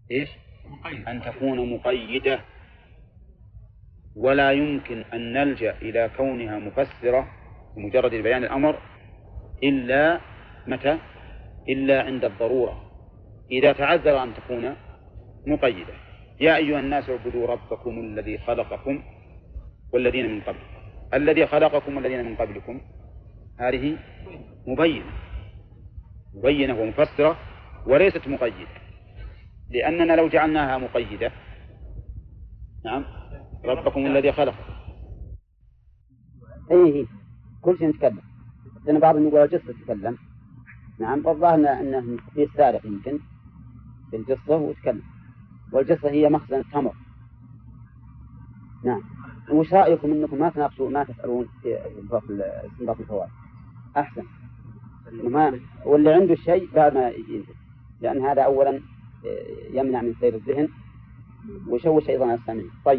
إيش؟ أن تكون مقيدة، ولا يمكن أن نلجأ إلى كونها مفسرة بمجرد بيان الأمر إلا متى؟ إلا عند الضرورة، إذا تعذر أن تكون مقيدة. يا أيها الناس اعبدوا ربكم الذي خلقكم والذين من قبلكم. الذي خلقكم والذين من قبلكم هذه مبينة ومفسرة وليست مقيدة، لأننا لو جعلناها مقيدة، نعم، ربكم الذي خلق، أيه كل شيء نتكلم، لأن بعضهم يقول الجصة تتكلم، نعم، والله أنه في السارق يمكن في الجصة وتكلم، والجصة هي مخزن التمر. نعم. وش رأيكم أنكم ما تناقشوا ما تسألون في استنباط الفوائد؟ أحسن. واللي عنده الشيء بعد ما ينتهي، لأن هذا أولا يمنع من سير الذهن ويشوش أيضا السامعين. طيب،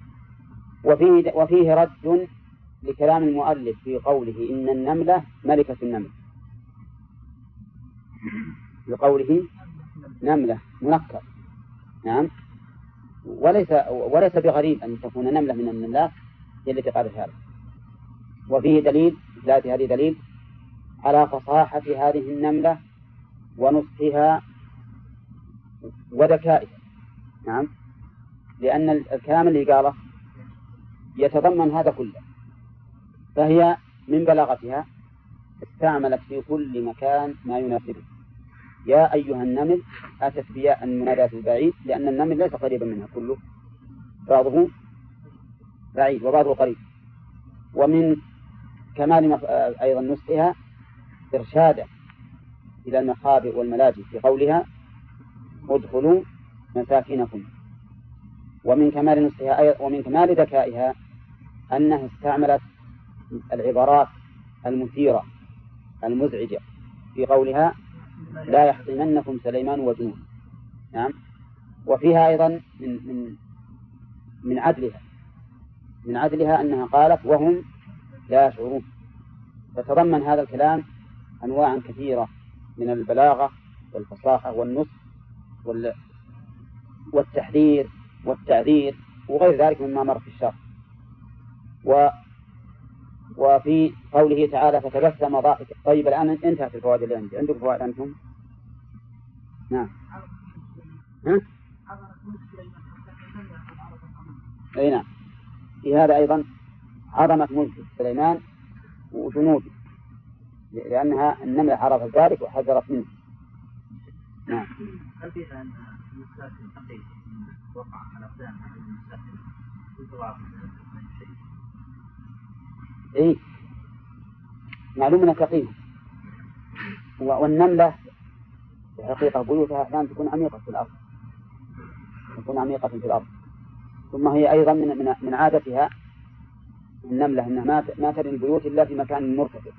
وفيه رد لكلام المؤلف في قوله إن النملة ملكة النمل، بقوله نملة منكر. نعم. وليس بغريب أن تكون نملة من النملات هي التي قالت هذا. وفيه دليل، ذات هذه دليل على فصاحة هذه النملة ونصحها وذكائها. نعم، لأن الكلام اللي قاله يتضمن هذا كله، فهي من بلاغتها استعملت في كل مكان ما يناسبه. يا أيها النمل أتت بياء المناداة البعيد، لأن النمل ليس قريبا منها كله، بعضه بعيد وبعضه قريب. ومن كمال أيضا نصحها إرشادا إلى المخابئ والملاجئ في قولها ادخلوا مساكنكم. ومن كمال نصحها ومن كمال ذكائها أنها استعملت العبارات المثيرة المزعجة في قولها لا يحطمنكم سليمان وجنود. نعم. وفيها أيضا من عدلها أنها قالت وهم لا يشعرون. فتضمن هذا الكلام أنواعا كثيرة من البلاغة والفصاحة والنصح والتحذير والتعذير وغير ذلك مما مر في الشرح. وفي قوله تعالى فتبسم ضاحكا. طيب، الآن انتهت الفوائد اللي عندي. عندكم فوائد أنتم؟ نعم. أي نعم. في هذا أيضا عظمة ملك سليمان وجنوده، لأنها النملة عرفت ذلك وحذرت منه. نعم. هل فيها أن المساكن حقيقة وقع على أقدام هذه المساكن وضعف شيء؟ إيه، معلوم أنها ثقيلة. والنملة في حقيقة بيوتها أحيانا تكون عميقة في الأرض، ثم هي أيضا من عادتها النملة أنها ما ترمي البيوت إلا في مكان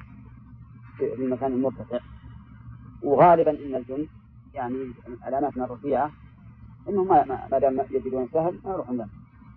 مرتفع، وغالبا إن الجن يعني الأماكن الرفيعة إنهم ما دام يجدون سهل ما يروحون لهم.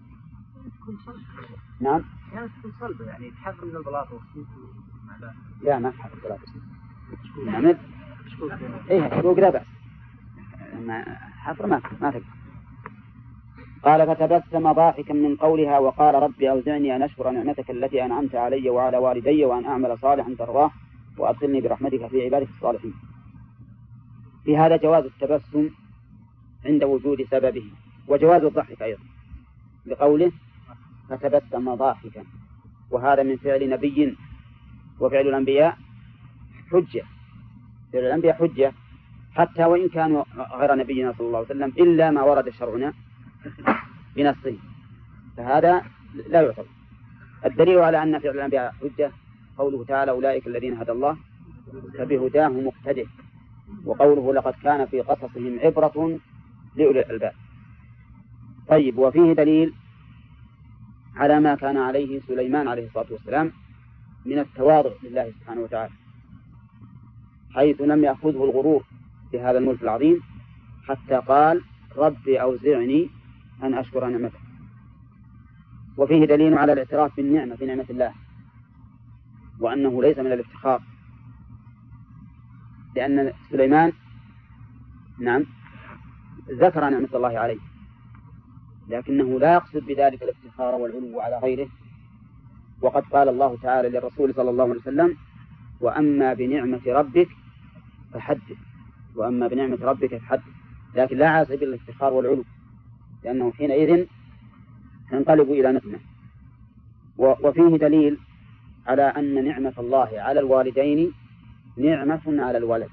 نعم. يعني تكون صلبة، يعني تحفر من البلاط والسوق. لا، ما تحفر البلاط والسوق. نعم. إيه، سوق لا بأس، حفر ما تقدر. قال فتبسم ضاحكا من قولها وقال رب أوزعني أن أشكر نعمتك التي أنعمت علي وعلى والدي وأن أعمل صالحا ترضاه وأدخلني برحمتك في عبادك الصالحين. في هذا جواز التبسم عند وجود سببه، وجواز الضحك أيضا لقوله فتبسم ضاحكا، وهذا من فعل نبي، وفعل الأنبياء حجة. فعل الأنبياء حجة حتى وإن كانوا غير نبينا صلى الله عليه وسلم، إلا ما ورد شرعنا بنصه، فهذا لا يعتبر. الدليل على أن فعل الأنبياء حجة قوله تعالى أولئك الذين هدى الله فبهداه مقتدئ، وقوله لقد كان في قصصهم عبرة لأولي الألباب. طيب، وفيه دليل على ما كان عليه سليمان عليه الصلاة والسلام من التواضع لله سبحانه وتعالى، حيث لم يأخذه الغرور بهذا الملك العظيم حتى قال ربي أوزعني أن أشكر نعمتك. وفيه دليل على الاعتراف بالنعمة في نعمة الله، وأنه ليس من الافتخار، لأن سليمان نعم ذكر نعمة الله عليه، لكنه لا يقصد بذلك الافتخار والعلو على غيره. وقد قال الله تعالى للرسول صلى الله عليه وسلم: وأما بنعمة ربك فحدث. وأما بنعمة ربك فحدث، لكن لا على سبيل الافتخار والعلو، لأنه حينئذ تنقلب إلى نقمة. وفيه دليل على أن نعمة الله على الوالدين نعمة على الولد،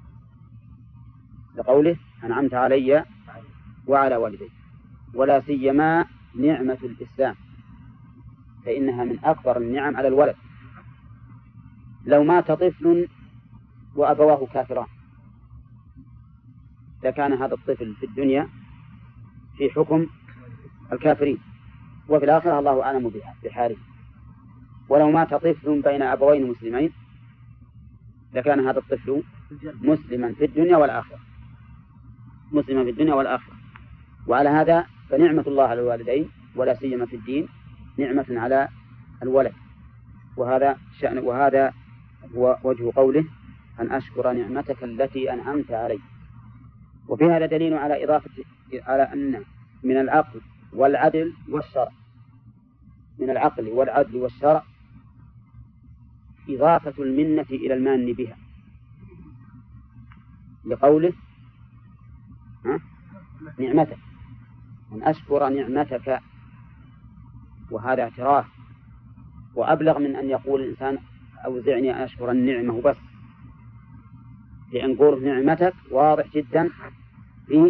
لقوله: أنعمت علي وعلى والدي. ولا سيما نعمة الإسلام، فإنها من أكبر النعم على الولد. لو مات طفل وأبواه كافران لكان هذا الطفل في الدنيا في حكم الكافرين، وفي الآخرة الله أعلم بحاله. ولو مات طفل بين أبوين مسلمين لكان هذا الطفل مسلما في الدنيا والآخرة، مسلما في الدنيا والآخرة. وعلى هذا فنعمة الله على الوالدين ولا سيما في الدين نعمة على الولد. وهذا شأن، وهذا هو وجه قوله: أن أشكر نعمتك التي أنعمت علي. وفي هذا دليل على إضافة على أن من العقل والعدل والشرع، من العقل والعدل والشرع إضافة المنة إلى المان بها، لقوله: نعمتك، أن أشكر نعمتك. وهذا اعتراف، وأبلغ من أن يقول الإنسان: أوزعني أن أشكر النعمة بس، لأن قول نعمتك واضح جدا في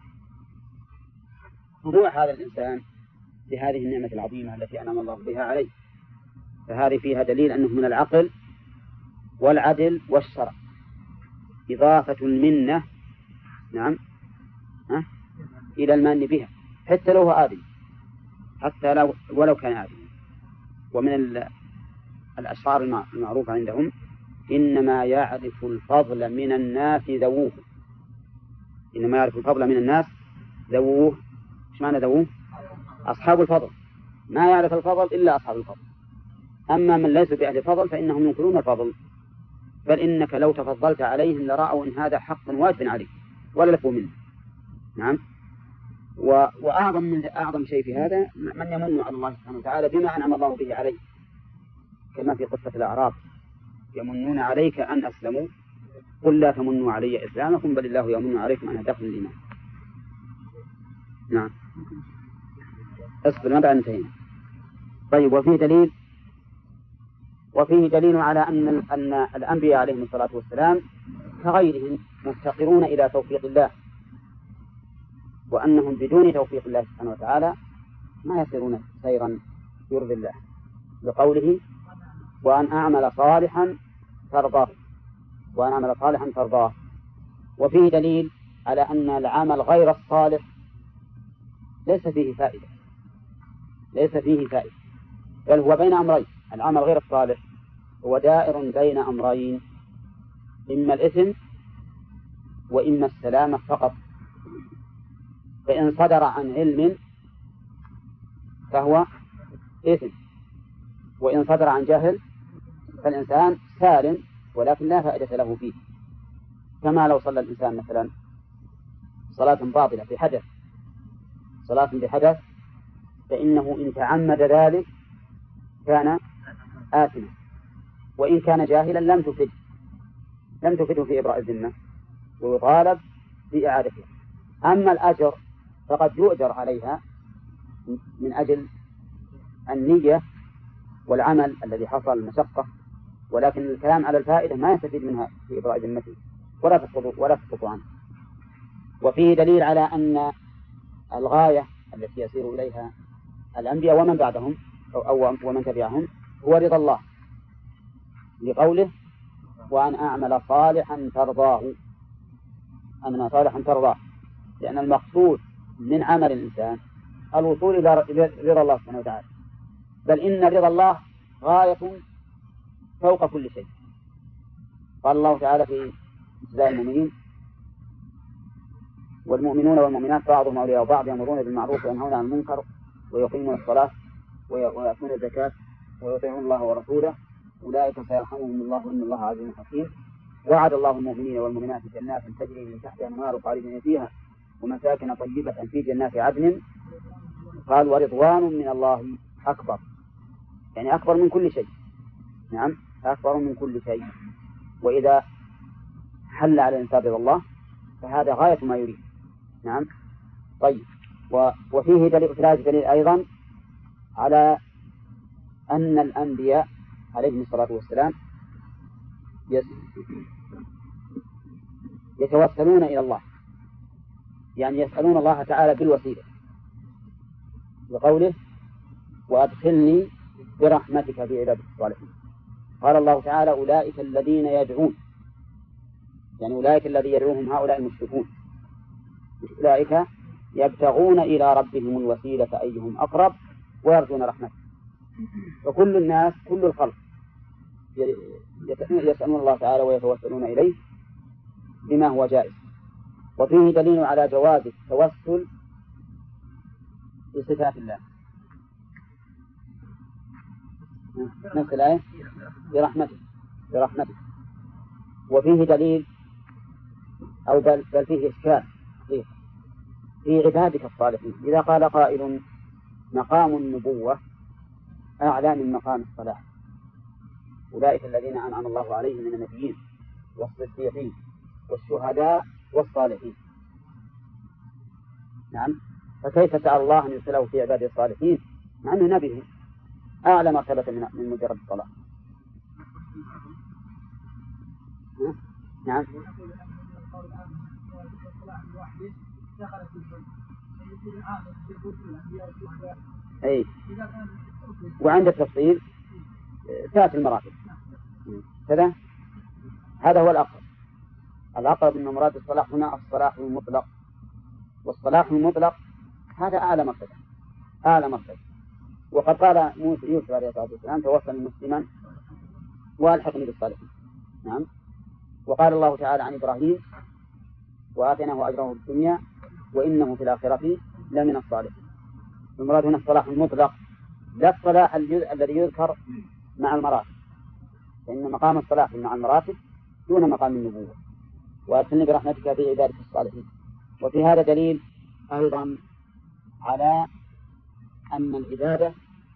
خضوع هذا الإنسان لهذه النعمة العظيمة التي أنعم الله بها عليه. فهذه فيها دليل أنه من العقل والعدل والشرع إضافة المنة، نعم، إلى المان بها، حتى لو هو آدم، حتى ولو كان آدم. ومن الأشعار المعروفة عندهم: إنما يعرف الفضل من الناس ذووه. إنما يعرف الفضل من الناس ذووه. إيش معنى ذووه؟ أصحاب الفضل. ما يعرف الفضل إلا أصحاب الفضل. أما من ليس بأهل الفضل فإنهم ينكرون الفضل، بل إنك لو تفضلت عليهم لرأوا إن هذا حق واجب عليك ولا لفوا منه. نعم. وأعظم شيء في هذا من يمن على الله سبحانه وتعالى بما أنعم الله به عليه، كما في قصة الأعراب: يمنون عليك أن أسلموا قل لا تمنوا علي إسلامكم بل الله يمن عليكم أن هداكم الإيمان. نعم. اصبر، ما بعد انتهينا. طيب. وفيه دليل على أن الأنبياء عليهم الصلاة والسلام كغيرهم مفتقرون إلى توفيق الله، وأنهم بدون توفيق الله سبحانه وتعالى ما يسيرون سيرا يرضي الله، بقوله: وأن أعمل صالحا ترضاه. وأن أعمل صالحا ترضاه. وفيه دليل على أن العمل غير الصالح ليس فيه فائدة، بل هو بين أمرين. العمل غير الصالح هو دائر بين أمرين: إما الإثم وإما السلامة فقط. فإن صدر عن علم فهو إثم، وإن صدر عن جهل فالإنسان سالم ولكن لا فائدة له فيه. كما لو صلى الإنسان مثلا صلاة باطلة في حدث، صلاة بحدث، فإنه إن تعمد ذلك كان آثما، وإن كان جاهلا لم تفده في إبراء الذمة ويطالب بإعادتها. أما الأجر فقد يؤجر عليها من أجل النية والعمل الذي حصل المشقة، ولكن الكلام على الفائدة ما يستفيد منها في إبراء ذمته ولا تسقط عنه. وفيه دليل على أن الغاية التي يسير إليها الأنبياء ومن بعدهم أو ومن تبعهم هو رضا الله، لقوله: وأن أعمل صالحا ترضاه. لأن المقصود من عمل الإنسان الوصول إلى رضا الله سبحانه وتعالى، بل إن رضا الله غاية فوق كل شيء. قال الله تعالى في ابتداء المؤمنين: والمؤمنون والمؤمنات بعضهم أولياء بعض يأمرون بالمعروف وينهون عن المنكر ويقيمون الصلاة ويأتون الزكاة ويطيعون الله ورسوله أولئك سيرحمهم الله إن الله عزيز حكيم. وعد الله المؤمنين والمؤمنات جنات تجري من تحتها الأنهار خالدين فيها ومساكن طيبة في جنات عدن. قال ورضوان من الله أكبر، يعني أكبر من كل شيء. نعم، أكبر من كل شيء. وإذا حل على الإنسان رضا الله فهذا غاية ما يريد. نعم. طيب، وفيه دليل أيضا على أن الأنبياء عليهم الصلاة والسلام يتوسلون إلى الله، يعني يسألون الله تعالى بالوسيلة، بقوله وأدخلني برحمتك في عبادك الصالحين. قال الله تعالى أولئك الذين يدعون، يعني أولئك الذين يدعوهم هؤلاء المشركون، أولئك يبتغون إلى ربهم الوسيلة أيهم أقرب ويرجون رحمته. فكل الناس، كل الخلق يسألون الله تعالى ويتوسلون إليه بما هو جائز. وفيه دليل على جواز التوسل بصفات الله، نفس الآية برحمته. وفيه دليل أو بل فيه إشكال في عبادك الصالحين. إذا قال قائل مقام النبوة أعلى من مقام الصلاح، أولئك الذين أنعم الله عليهم من النبيين والصديقين والشهداء والصالحين. نعم، فكيف سأل الله أن يرسله في عباده الصالحين مع أنه نبي أعلى مرتبة من مجرد الصلاة؟ نعم. أي، وعند التفصيل تأتي المراتب كذا. هذا هو الأقرب أن مراد الصلاح هنا الصلاح المطلق، والصلاح المطلق هذا أعلى مرتبة. وقد قال يوسف عليه الصلاة والسلام توفني مسلما والحقني بالصالحين. نعم. وقال الله تعالى عن إبراهيم وآتيناه أجره في الدنيا وإنه في الآخرة لمن الصالحين. المراد هنا الصلاح المطلق، لا الصلاح الذي يذكر مع المراتب، فإن مقام الصلاح مع المراتب دون مقام النبوة. وأدخلني برحمتك في عبادك الصالحين. وفي هذا دليل أيضا على أن العبادة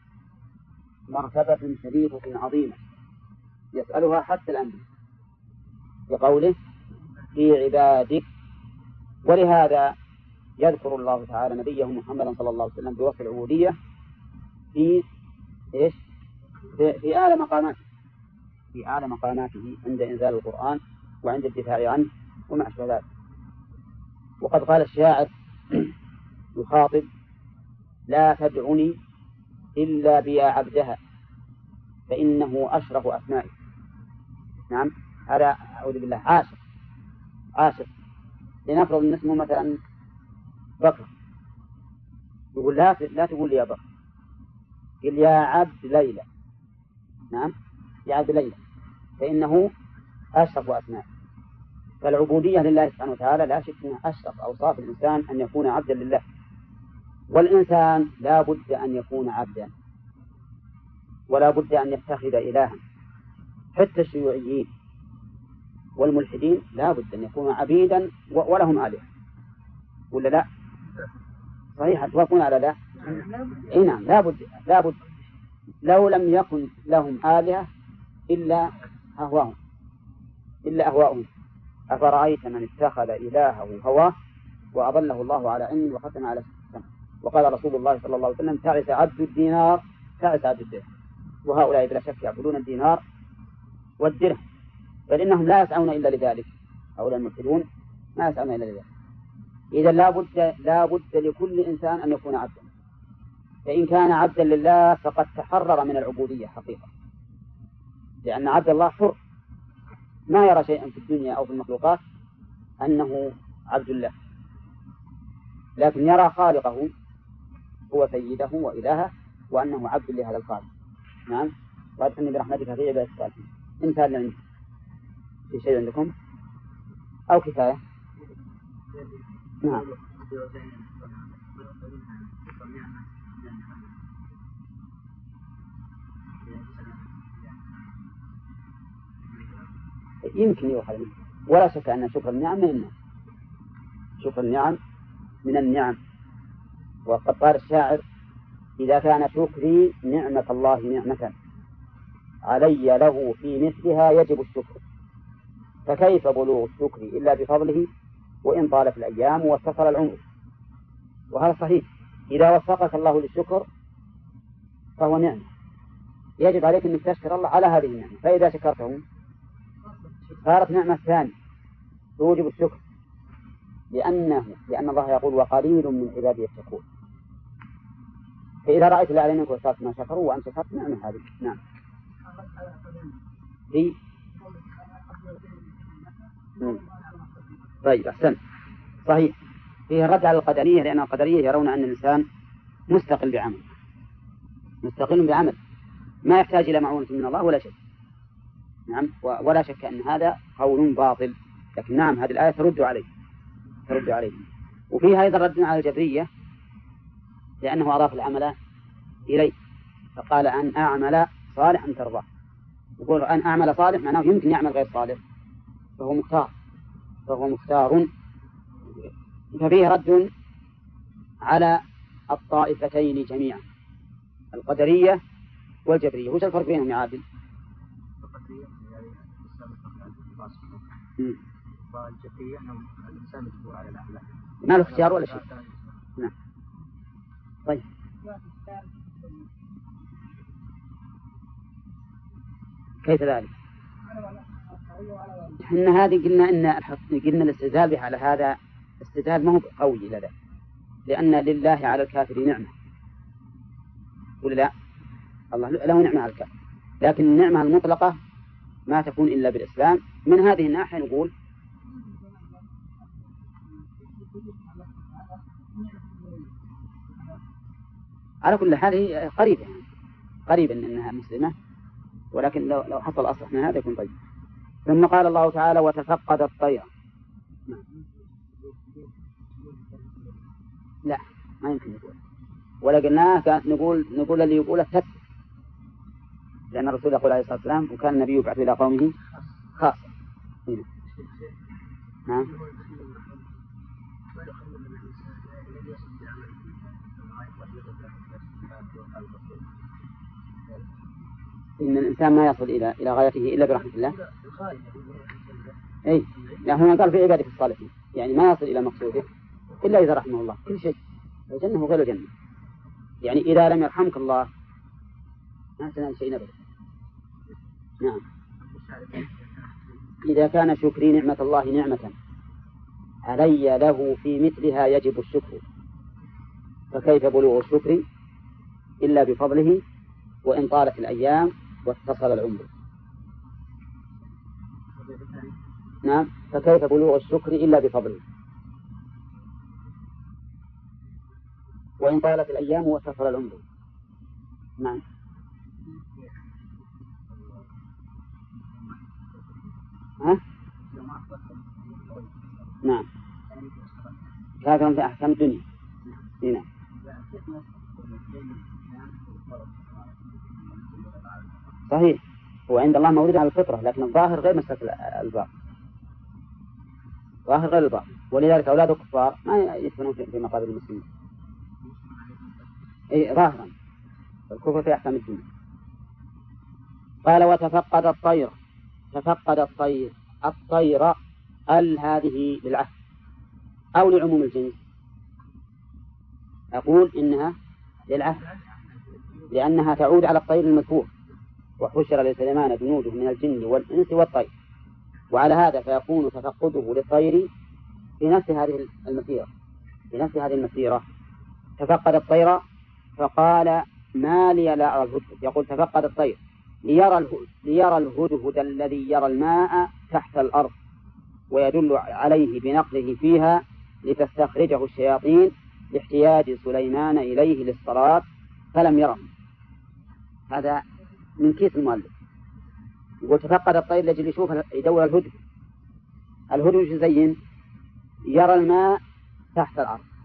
مرتبة شريفة عظيمة يسألها حتى الأنبياء بقوله في عبادك. ولهذا يذكر الله تعالى نبيه محمدا صلى الله عليه وسلم بوصف العبودية في إيش؟ في أعلى مقاماته عند إنزال القرآن وعند الدفاع عنه وما أشبه ذلك. وقد قال الشاعر يخاطب لا تدعني إلا بيا عبدها فإنه أشرف أسمائي. نعم، هذا أعوذ بالله عاشق. لنفرض أن اسمه مثلا بكر، يقول لا تقول لي يا بكر، قل يا عبد ليلى. نعم، يا عبد ليلى، فإنه أشرف أسمائي. فالعبودية لله سبحانه وتعالى لا شك أنها أشرف أوصاف الإنسان أن يكون عبدا لله. والإنسان لا بد أن يكون عبدا ولا بد أن يتخذ إلها. حتى الشيوعيين والملحدين لا بد أن يكونوا عبيدا ولهم آلهة، ولا لا؟ صحيح، توافقون على لا؟ إيه نعم، لا بد. لو لم يكن لهم آلهة إلا أهواؤهم. أفرأيت من اتخذ إلهه هواه وأضله الله على علم وختم على سمع. وقال رسول الله صلى الله عليه وسلم تعس عبد الدينار تعس عبد الدرهم. وهؤلاء بلا شك يعبدون الدينار والدرهم، بل إنهم لا يسعون إلا لذلك. هؤلاء الملحدون ما يسعون إلا لذلك. إذا لا بد لكل إنسان أن يكون عبدا. فإن كان عبدا لله فقد تحرر من العبودية حقيقة، لأن عبد الله حر ما يرى شيئا في الدنيا أو في المخلوقات أنه عبد الله، لكن يرى خالقه هو سيده وإلهه وأنه عبد لهذا الخالق. نعم. وأدخلني برحمتك في عبادك الصالحين. انتهى لنا في شيء عندكم أو كفاية؟ نعم. يمكن يؤخذ منه، ولا شك أن شكر النعم منه. شكر النعم من النعم. وقد قال الشاعر: إذا كان شكري نعمة الله نعمة علي له في مثلها يجب الشكر، فكيف بلوغ الشكر إلا بفضله وإن طالت الأيام واتصل العمر. وهذا صحيح، إذا وفقك الله للشكر فهو نعمة، يجب عليك أن تشكر الله على هذه النعمة، فإذا شكرته صارت نعمة ثانية توجب الشكر، لأن الله يقول: وقليل من عبادي الشكور. فإذا رأيت الأعلى منك وصارت ما شكروا وأنت شكرت نعمة هذه. نعم. طيب أحسن، صحيح، فيه رد على القدرية، لأن القدرية يرون أن الإنسان مستقل بعمل، مستقل بعمل ما يحتاج إلى معونة من الله ولا شيء. نعم، ولا شك أن هذا قول باطل، لكن نعم هذه الآية ترد عليه. وفيها أيضا رد على الجبرية، لأنه أضاف العمل إليه، فقال أن أعمل صالحا ترضاه. يقول أن أعمل صالح معناه يمكن يعمل غير صالح، فهو مختار. ففيه رد على الطائفتين جميعا، القدرية والجبرية. وش الفرق بينهم يا عادل؟ القدرية يعني والجبرية أنهم الإنسان مجبور على الأعمال، ما له اختيار ولا شيء. نعم. طيب، كيف ذلك؟ إحنا هذه قلنا الاستدلال به على هذا استدلال ما هو قوي إلى ذلك، لأن لله على الكافر نعمة، ولا لا؟ الله له نعمة على الكافر، لكن النعمة المطلقة ما تكون إلا بالإسلام. من هذه الناحية نقول على كل حال هي قريبة إنها مسلمة، ولكن لو حصل أصح من هذا يكون طيب. ثم قال الله تعالى: وتفقد الطير. لا، ما يمكن نقول، ولا قلناه نقول اللي يقوله تثبت، لأن الرسول يقول عليه الصلاة والسلام: وكان النبي يبعث إلى قومه خاصة. نعم. إن الإنسان ما يصل إلى غايته إلا برحمة الله. أي، لا، هنا قال في عبادة الصالحين، يعني ما يصل إلى مقصوده إلا إذا رحمه الله. كل شيء، الجنة وغير الجنة، يعني إذا لم يرحمك الله ما تنال شيء أبدا. نعم. إذا كان شكري نعمة الله نعمة علي له في مثلها يجب الشكر، فكيف بلوغ الشكر إلا بفضله وإن طالت الأيام واتصل العمر. نعم، فكيف بلوغ الشكر إلا بفضله وإن طالت الأيام واتصل العمر. نعم. ها؟ نعم، كافر في أحكام الدنيا. هنا صحيح، هو عند الله مولود على الفطرة، لكن الظاهر غير مسألة الباطن، ظاهر غير الباطن، ولذلك أولاد الكفار ما يدفنون في مقابر المسلمين. أي ظاهرا الكفر في أحكام الدنيا. قال: وتفقد الطير. تفقد الطير، الطير هذه للعهد أو لعموم الجنس؟ أقول إنها للعهد، لأنها تعود على الطير المذكور: وحشر لسليمان جنوده من الجن والإنس والطير. وعلى هذا فيكون تفقده للطير في نفس هذه المسيرة، تفقد الطير فقال: ما لي لا أرى الهدهد. يقول تفقد الطير ليرى الهدهد الذي يرى الماء تحت الأرض، ويدل عليه بنقله فيها لتستخرجه الشياطين لاحتياج سليمان إليه للصلاة فلم يره. هذا من كيس المؤلف. يقول تفقد الطير لأجل يدور الهدهد. الهدهد يزين يرى الماء تحت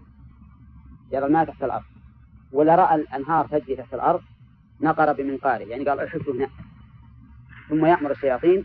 الأرض، ولا رأى الأنهار تجري تحت الأرض نقر بمنقاره، يعني قال احفظوا هنا، ثم يأمر الشياطين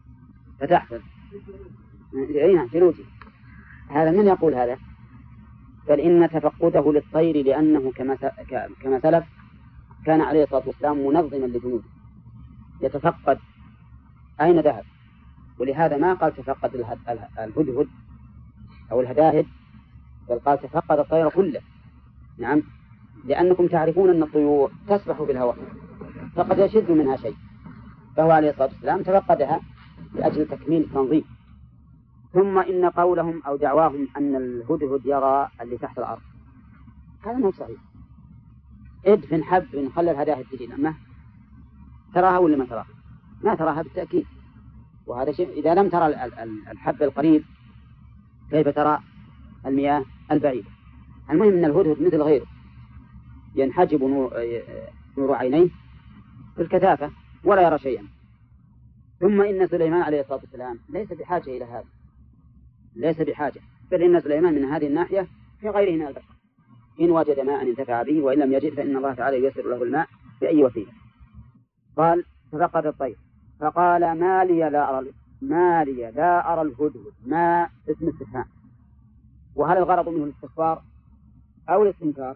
فتحفظ جلوتي. هذا من يقول هذا؟ بل إن تفقده للطير لأنه كما سلف كان عليه الصلاة والسلام منظما لجنوده يتفقد أين ذهب، ولهذا ما قال تفقد الهدهد أو الهداهد، بل قال تفقد الطير كله. نعم، لأنكم تعرفون أن الطيور تسبح في الهواء فقد يشد منها شيء، فهو عليه الصلاة والسلام تفقدها لأجل تكميل التنظيم. ثم إن قولهم أو دعواهم أن الهدهد يرى اللي تحت الأرض هذا مو صحيح. ادفن حب خلى الهداهد تجي لما تراها ولا ما تراها؟ ما تراها بالتأكيد، وهذا شيء إذا لم ترى الحب القريب كيف ترى المياه البعيدة؟ المهم أن الهدهد مثل غيره ينحجب نور عينيه في الكثافة ولا يرى شيئا. ثم إن سليمان عليه الصلاة والسلام ليس بحاجة إلى هذا، ليس بحاجة، بل إن سليمان من هذه الناحية في غيره من البشر، إن وجد ماء انتفع به وإن لم يجد فإن الله تعالى ييسر له الماء بأي وسيلة. قال تفقد الطير فقال ما لي لا أرى الهدهد، ما اسم استفهام، وهل الغرض منه الاستخبار أو الاستنكار؟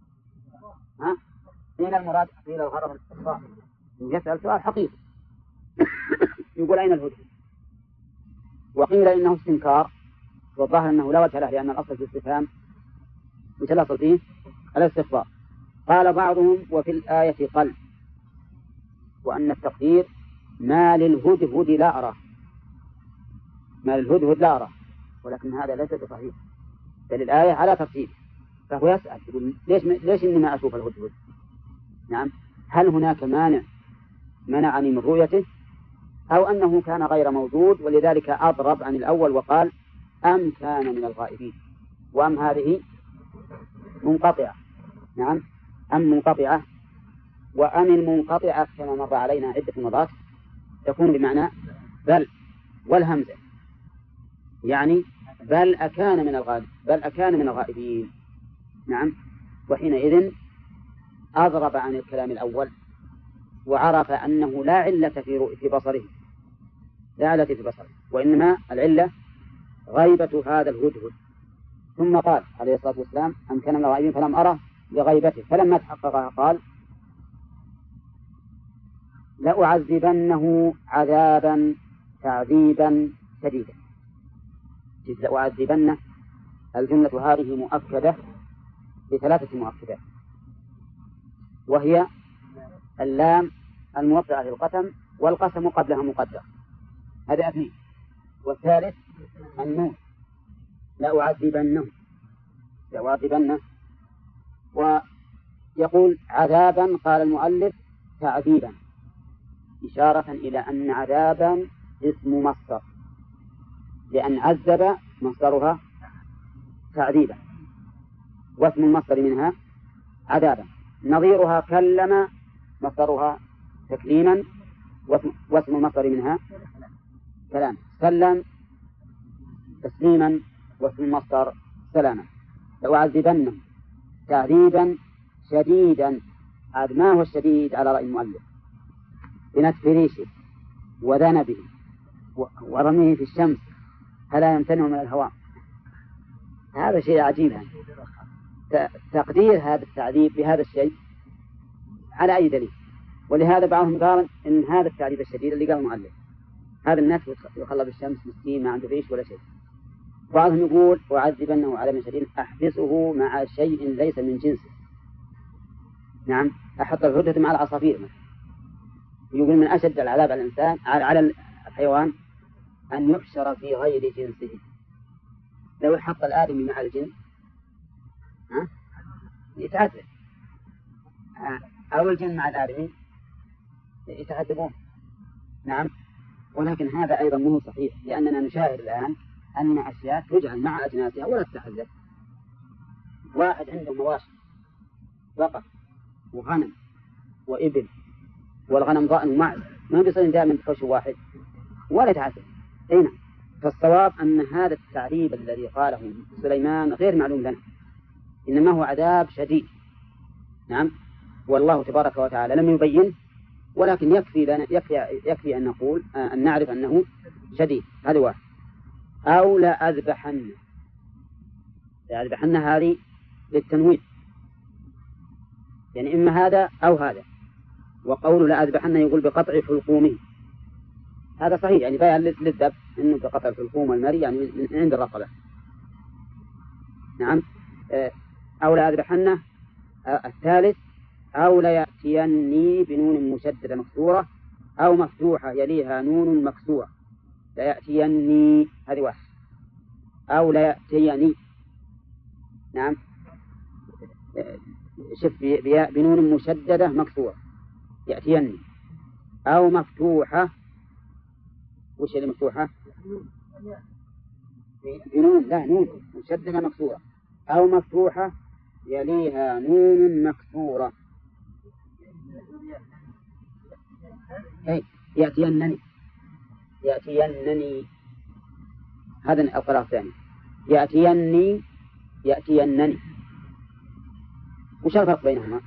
قيل المراد قيل الغرض الاستخبار، يسأل سؤال حقيقي يقول أين الهدهد، وقيل إنه استنكار، والظاهر أنه لا وجه له لأن الأصل في الاستفهام مثل الأصل فيه الاستخبار. قال بعضهم وفي الآية قلب، وأن التقدير ما للهدهد لا أراه، ما للهدهد لا أراه، ولكن هذا ليس بصحيح، بل الآية على ترتيب، فهو يسأل يقول ليش إني ما أشوف الهدهد؟ نعم، هل هناك مانع منعني من رؤيته، أو أنه كان غير موجود ولذلك أضرب عن الأول وقال أم كان من الغائبين، وأم هذه منقطعة. نعم، أم منقطعة، وأم المنقطعة كما مر علينا عدة مرات تكون بمعنى بل والهمزة، يعني بل أكان من الغائبين. نعم، وحينئذ أضرب عن الكلام الأول وعرف أنه لا علة في بصره، لا علة في بصره، وإنما العلة غيبة هذا الهدهد. ثم قال عليه الصلاة والسلام أم كان من الغائبين فلم أره لغيبته، فلما تحققها قال لأعذبنه عذابا تعذيبا شديدا. لأعذبنه الجملة هذه مؤكدة بثلاثة مؤكدات، وهي اللام الموقعة للقسم، والقسم قبلها مقدر، هذا اثنين، والثالث النون لأعذبنه، ويقول عذابا قال المؤلف تعذيبا، إشارة إلى أن عذابا اسم مصدر، لأن عذب مصدرها تعذيبا، واسم المصدر منها عذابا، نظيرها كلم مصدرها تكليما، واسم المصدر منها كلام، سلم تسليما، واسم المصدر سلاما. لأعذبنه تعذيبا شديدا، عاد ما هو الشديد على رأي المؤلف؟ بنتف ريشه وذنبه ورميه في الشمس فلا يمتنع من الهواء. هذا شيء عجيب، تقدير هذا التعذيب بهذا الشيء على أي دليل؟ ولهذا بعضهم قال إن هذا التعذيب الشديد اللي قال المؤلف هذا الناس يخلى بالشمس مسكين ما عنده ريش ولا شيء. بعضهم يقول أعذبنه عذابا شديدا أحبسه مع شيء ليس من جنسه. نعم، أحط الهدهد مع العصافير مثلا، يقول من أشد العذاب على الإنسان على الحيوان أن يحشر في غير جنسه. لو حط الآدمي مع الجن يتعذب، أو الجن مع الآدمي يتعذبون. نعم، ولكن هذا أيضا مو صحيح، لأننا نشاهد الآن أن أشياء تجعل مع أجناسها ولا تتعذب. واحد عنده مواشي بقر وغنم وإبل، والغنم ضأن ومعز، ما بيصير دائما بحوش واحد ولا يتعذب. أين؟ فالصواب أن هذا التعذيب الذي قاله سليمان غير معلوم لنا، إنما هو عذاب شديد. نعم، والله تبارك وتعالى لم يبين، ولكن يكفي أن نقول أن نعرف أنه شديد. هذا واحد. أو لا أذبحن، لأذبحن هذه للتنوين، يعني إما هذا أو هذا. وقول لأذبحن يقول بقطع حلقومه، هذا صحيح يعني بيان للذبح إنه بقطع الحلقوم والمري يعني من عند الرقبة. نعم. أو لأذبحن الثالث أو ليأتيني بنون مشددة مكسورة أو مفتوحة يليها نون مكسورة. ليأتيني هذه واحد، أو ليأتيني. نعم. شف بنون مشددة مكسورة يأتيني، أو مفتوحة. وش اللي مفتوحة؟ بنون، لا نون مشددة مكسورة، أو مفتوحة يليها نون مكسورة. يأتينني، يأتينني، هذا القراءة الثاني. يأتيني، يأتينني. وش الفرق بينهما؟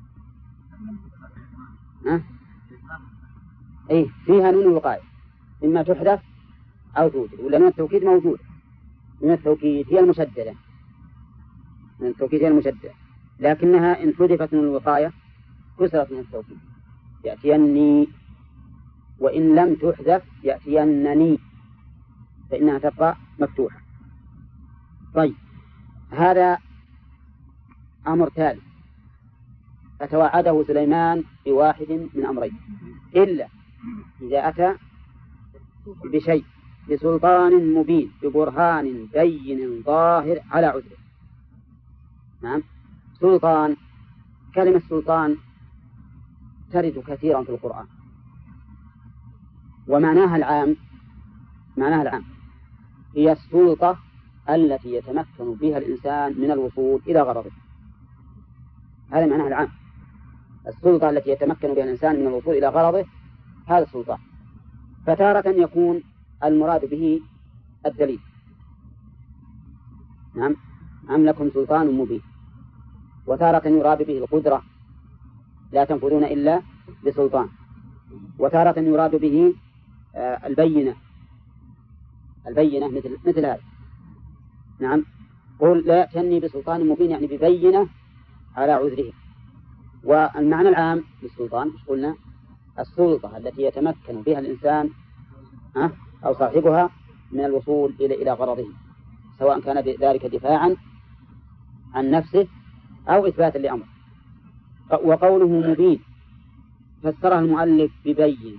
فيها نون الوقاية، إما تحذف أو توجد، ولا نون التوكيد موجود. نون التوكيد هي المشددة، نون التوكيد هي المشددة، لكنها إن حذفت نون الوقاية كسرت نون التوكيد. يأتيني. وإن لم تحذف يأتينني فإنها تبقى مفتوحة. طيب، هذا أمر ثالث فتوعده سليمان بواحد من أمرين، إلا إذا أتى بشيء بسلطان مبين ببرهان بين ظاهر على عذره. نعم. سلطان، كلمة سلطان ترد كثيرا في القرآن، ومعناها العام، معناها العام هي السلطة التي يتمكن بها الإنسان من الوصول إلى غرضه. هذا معناها العام، السلطة التي يتمكن بها الإنسان من الوصول إلى غرضه، هذا السلطان. فتارة يكون المراد به الدليل. نعم. أم لكم سلطان مبين. وتارة يراد به القدرة، لا تنفذون إلا بسلطان. وتارة يراد به البينة، البينة مثل هذا. نعم. قل لا يأتني بسلطان مبين يعني ببينة على عذره. والمعنى العام للسلطان قلنا السلطة التي يتمكن بها الإنسان أو صاحبها من الوصول إلى غرضه، سواء كان ذلك دفاعا عن نفسه أو إثباتا لأمر. وقوله مبين فسرها المؤلف ببين،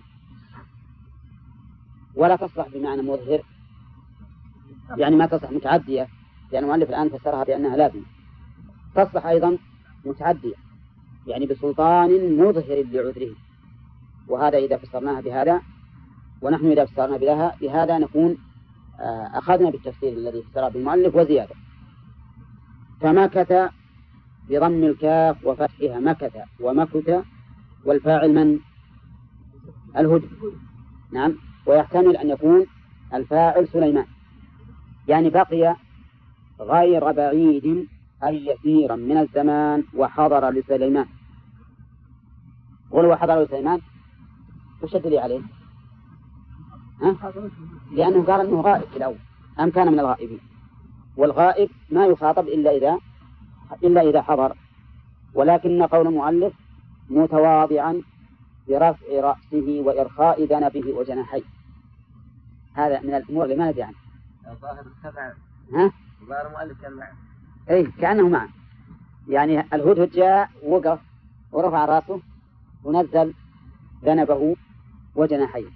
ولا تصلح بمعنى مظهر، يعني ما تصلح متعدية، لأن المؤلف الآن فسرها بأنها لازمة. تصلح أيضا متعدية، يعني بسلطان مظهر لعذره. وهذا إذا فسرناها بهذا، ونحن إذا فسرنا بهذا نكون أخذنا بالتفسير الذي فسره بالمؤلف وزيادة. فمكث بضم الكاف وفتحها مكث ومكث، والفاعل من؟ الهدى. نعم. ويحتمل أن يكون الفاعل سليمان، يعني بقي غير بعيد أي يسيرا من الزمان وحضر لسليمان. قل وحضر لسليمان، وش الدليل عليه؟ لأنه قال أنه غائب في الأول، أم كان من الغائبين، والغائب ما يخاطب إلا إذا حضر. ولكن قول المؤلف متواضعا برفع رأسه وإرخاء ذنبه وجناحيه، هذا من الأمور اللي ما ندري عنها. ظاهر السبع. ظاهر المؤلف كان معه. كأنه معه، يعني الهدهد جاء ووقف ورفع رأسه ونزل ذنبه وجناحيه.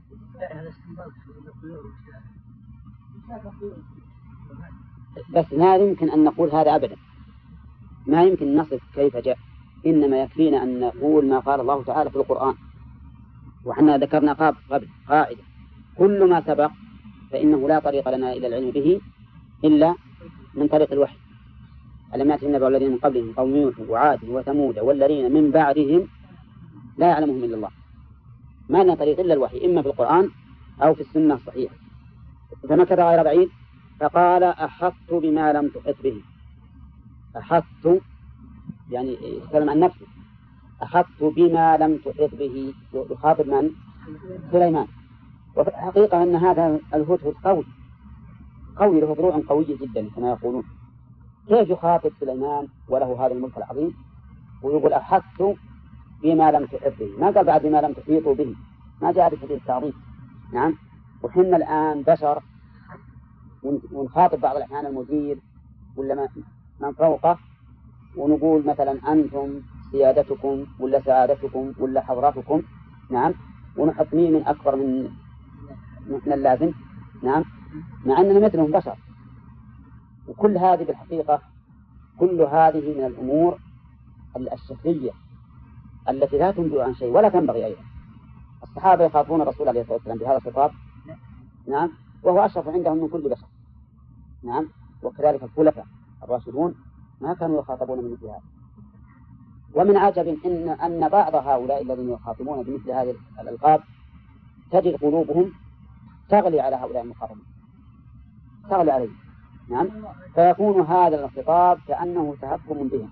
بس ما يمكن أن نقول هذا أبدا، ما يمكن نصف كيف جاء، إنما يكفينا أن نقول ما قال الله تعالى في القرآن. وحنا ذكرنا قبل قاعدة: كل ما سبق فإنه لا طريق لنا إلى العلم به إلا من طريق الوحي. ألم يأتهم نبأ الذين من قبلهم قوم نوح وعاد وثمود والذين من بعدهم لا يعلمهم إلا الله. ما لنا طريق إلا الوحي، إما في القرآن أو في السنة الصحيحة. فمكث غير بعيد فقال أحطت بما لم تحط به. أحطت يعني يتكلم عن نفسه، أحطت بما لم تحط به، يخاطب من؟ سليمان. وفي الحقيقة أن هذا الهدهد قوي له ذروع قوية جدا كما يقولون، كيف يخاطب سليمان وله هذا الملك العظيم ويقول أحطت بما لم تحط به؟ ما قال بعد بما لم تحيطوا به، ما جاء بتحديد التعظيم. نعم. وحنا الآن بشر ونخاطب بعض الأحيان المدير ولا من فوقه ونقول مثلا أنتم سيادتكم ولا سعادتكم ولا حضراتكم. نعم. ونحط مين أكبر من اللازم. نعم. مع أننا مثلهم بشر. وكل هذه بالحقيقة كل هذه من الأمور الشكلية التي لا تنبئ عن شيء ولا تنبغي أيضا. الصحابة يخافون الرسول عليه الصلاة والسلام بهذا الخطاب. نعم. وهو أشرف عندهم من كل بشر. نعم. وكذلك الخلفاء الراشدون ما كانوا يخاطبون بمثل هذا. ومن عجب أن بعض هؤلاء الذين يخاطبون بمثل هذه الألقاب تجد قلوبهم تغلي على هؤلاء المخاطبين، تغلي عليهم. نعم. فيكون هذا الخطاب كأنه تهكم بهم،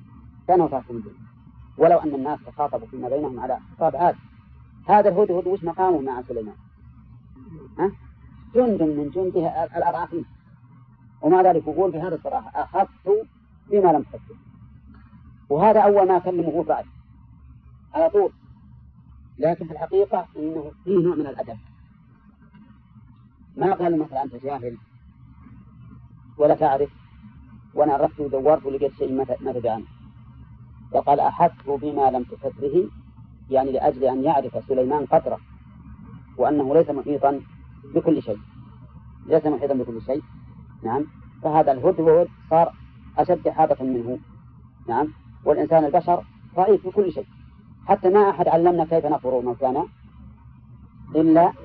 ولو أن الناس تخاطبوا فيما بينهم على خطاب عاد. هذا الهدهد وش مقامه مع سليمان؟ جند من جنده الأضعفين، ومع ذلك يقول في هذا الصراحة أخذت بما لم تحطوا. وهذا أول ما كلمه بعد على طول. لكن في الحقيقة إنه فيه نوع من الأدب. ما قال مثلا أنت جاهل ولا تعرف وأنا عرفت ودورت ولقيت شيء ما تدري عنه. وقال أحطت بما لم تحط به، يعني لأجل أن يعرف سليمان قدره وأنه ليس محيطا بكل شيء، نعم. فهذا الهدهد صار أشد حابة منه. نعم. والإنسان البشر ضعيف في كل شيء، حتى ما أحد علمنا كيف نفر موتانا إلا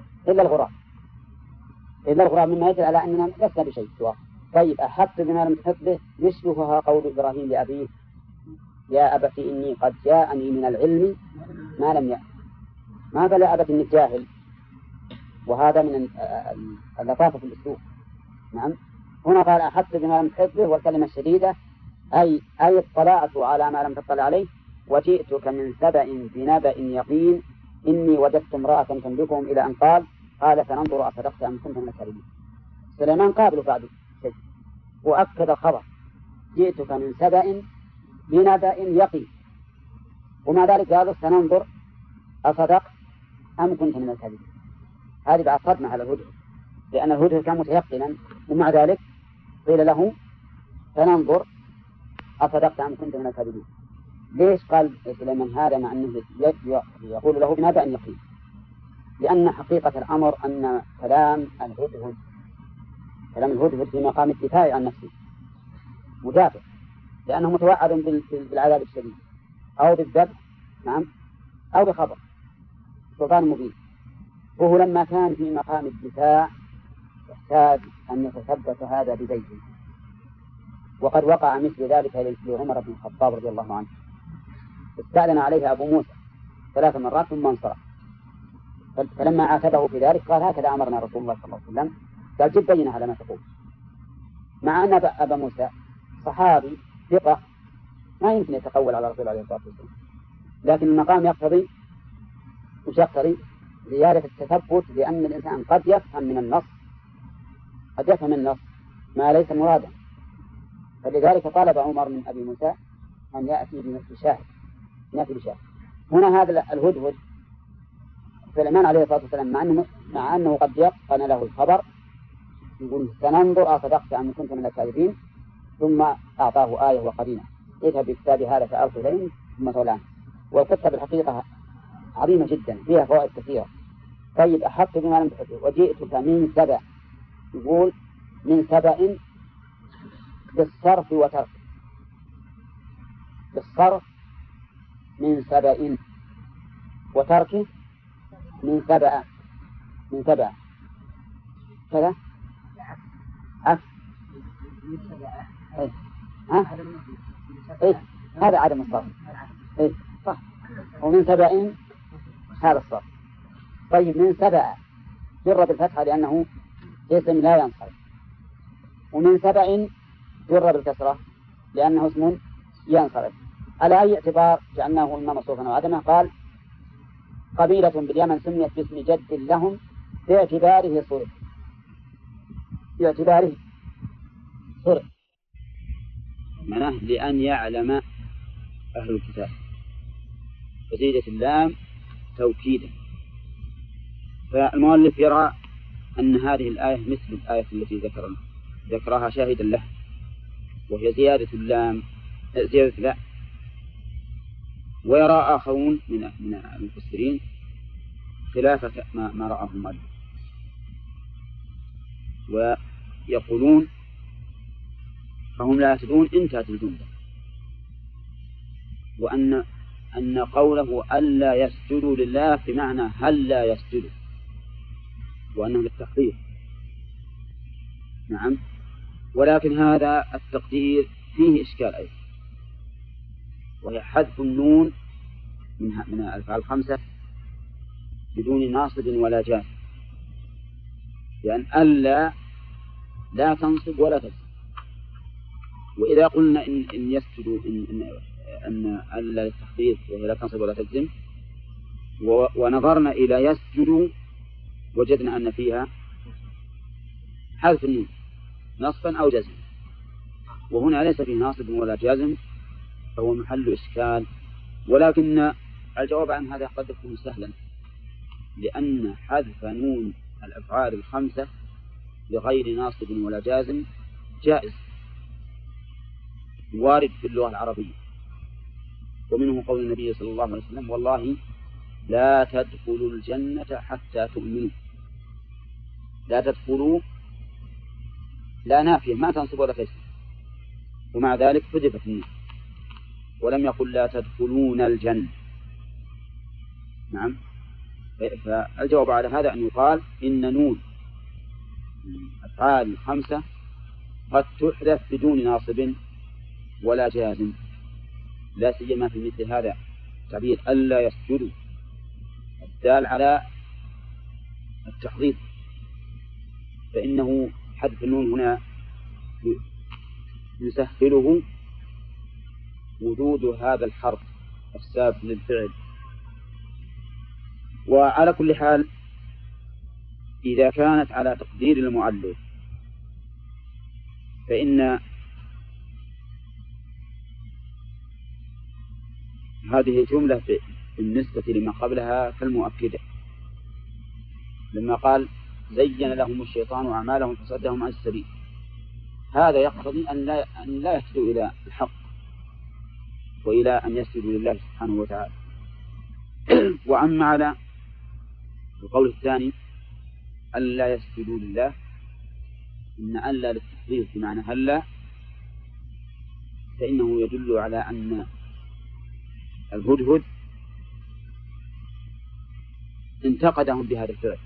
الغراب مما يدل على أننا لسنا بشيء سواء. طيب أحط بما لم تحط به يشبهها قول إبراهيم لأبيه يا أبت إني قد جاءني من العلم ما لم يأت. ما قال يا أبت إني جاهل، وهذا من اللطافة في الأسلوب. نعم. هنا قال أحط بما لم تحط به، والكلمة الشديدة أي اطلعت على ما لم تطلع عليه وجئتك من سبأ بنبأ يقين إني وجدت امرأة تملكهم إلى أن قال سننظر أصدقت أم كنت من الكاذبين. سليمان قابله بعد شيء وأكد الخبر جئتك من سبأ بنبأ يقين، ومع ذلك قالوا سننظر أصدقت أم كنت من الكاذبين. هذه بعد صدمة على الهدهد، لأن الهدهد كان متيقنا، ومع ذلك قيل له سننظر أصدقت أم كنت من الكاذبين. ليش قال سليمان هذا مع أنه يقول له بنبأ يقين؟ لأن حقيقة الأمر أن كلام الهدهد في مقام الدفاع عن نفسه، مدافع، لأنه متوعد بالعذاب الشديد أو بالذبح. نعم. أو بخبر سلطان مبين. وهو لما كان في مقام الدفاع يحتاج أن يتثبت هذا ببيته، وقد وقع مثل ذلك لعمر بن الخطاب رضي الله عنه. استأذن عليه أبو موسى 3 مرات ثم انصرف، فلما عاتبه في ذلك قال هكذا أمرنا رسول الله صلى الله عليه وسلم. قال جد بينها على ما تقول، مع أن أبا موسى صحابي ثقة ما يمكن يتقول على رسول الله عليه الصلاة والسلام، لكن المقام يقتضي زيادة التثبت، لأن الإنسان قد يفهم من النص ما ليس مرادا. فلذلك طلب عمر من أبي موسى أن يأتي بشاهد. هنا هذا الهدهد سليمان عليه الصلاة والسلام مع أنه قد يقن له الخبر يقول سننظر أصدقت أم كنت من الكاذبين، ثم أعطاه آية وقرينة اذهب بكتاب هذا فألقه إليهم ثم تولى. والقصة بالحقيقة عظيمة جدا فيها فوائد كثيرة. طيب أحط بما لم تحط وجئتك من سبأ، يقول من سبأ بالصرف وترك، بالصرف من سبأ وتركه من سبأ كذا هذا عدم الصرف. صح. ومن سبأ هذا الصرف. طيب من سبأ جر بالفتحة لأنه اسم لا ينصرف، ومن سبأ جر بالكسرة لأنه اسم ينصرف. على أي اعتبار جعلناه إما مصروفا أو عدمه؟ قال قبيلة باليمن سميت باسم جد لهم باعتباره صرف. معناه لأن يعلم أهل الكتاب، فزيدت اللام توكيدا. فالمؤلف يرى أن هذه الآية مثل الآية التي ذكرها شاهدا له، وهي زيادة اللام زيادة لا. ويرى آخرون من المفسرين خلاف ما رآه المؤلف، ويقولون فهم لا يهتدون انتهت الجملة، وأن قوله ألا يسجدوا لله بمعنى هل لا يسجدوا، وأنه للتقدير. نعم، ولكن هذا التقدير فيه إشكال أيضا، وهي حذف النون من الأفعال الخمسة بدون ناصب ولا جازم، لأن ألا لا تنصب ولا تجزم. وإذا قلنا إن يسجدوا أن ألا للتخفيف وهي لا تنصب ولا تجزم، ونظرنا إلى يسجدوا وجدنا أن فيها حذف النون نصبا أو جزم، وهنا ليس فيه ناصب ولا جازم، فهو محل إشكال. ولكن الجواب عن هذا قد يكون سهلا، لأن حذف نون الأفعال الخمسة بغير ناصب ولا جازم جائز وارد في اللغة العربية. ومنه قول النبي صلى الله عليه وسلم والله لا تدخلوا الجنة حتى تؤمنوا. لا تدخلوا لا نافية ما تنصب ولا تجزم، ومع ذلك حذفت النون ولم يقل لا تدخلون الجنة. نعم، فالجواب على هذا أن يقال إن نون الأفعال الخمسة قد تحذف بدون ناصب ولا جازم، لا سيما في مثل هذا التعبير ألا يسجدوا الدال على التحضيض، فإنه حذف النون هنا يسهله وجود هذا الحرف السابق للفعل. وعلى كل حال إذا كانت على تقدير المؤلف فإن هذه الجملة بالنسبة لما قبلها كالمؤكدة، لما قال زين لهم الشيطان أعمالهم فصدهم عن السبيل، هذا يقتضي أن لا يهتدوا إلى الحق وإلى أن يسجدوا لله سبحانه وتعالى. وأما على القول الثاني ألا يسجدوا لله، إن ألا للتحريف بمعنى هلا، فإنه يدل على أن الهدهد انتقدهم بهذا الفعل،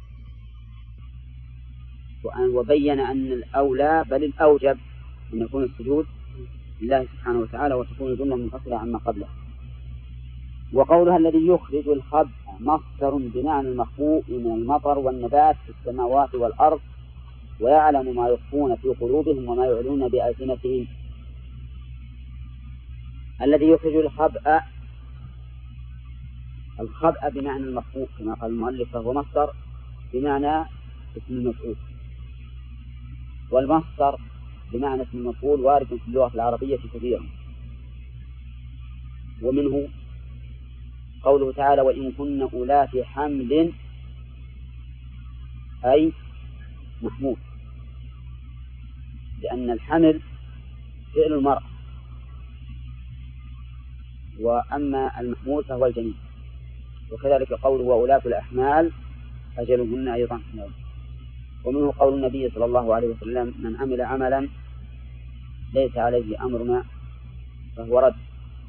وبين أن الأولى بل الأوجب أن يكون السجود لله سبحانه وتعالى وتكون الجملة منفصلة عما قبله. وقولها الذي يخرج الخبء مصدر بمعنى المخبوء من المطر والنبات في السماوات والأرض ويعلم ما يخفون في قلوبهم وما يعلنون بألسنتهم. الذي يخرج الخبء بمعنى المخبوء كما قال المؤلف، فهو مصدر بمعنى اسم المفعول، والمصدر بمعنى اسم المفعول وارد في اللغة العربية كثيرا. ومنه قوله تعالى وإن كن أولات حمل أي محمول، لأن الحمل فعل المرأة، وأما المحمول فهو الجنين. وكذلك قوله وأولاة الأحمال أجلهن أيضا. ومنه قول النبي صلى الله عليه وسلم من عمل عملا ليس عليه أمرنا فهو رد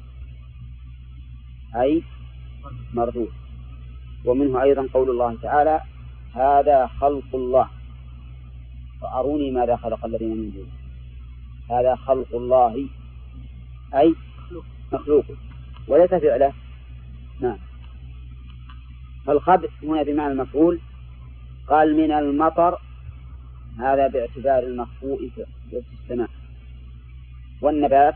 أي مردود. ومنه أيضا قول الله تعالى هذا خلق الله فأروني ماذا خلق الذين من دونه. هذا خلق الله أي مخلوق وليس فعله. نعم. فالخبث هنا بمعنى المفعول. قال من المطر، هذا باعتبار المخبوء في السماء، والنبات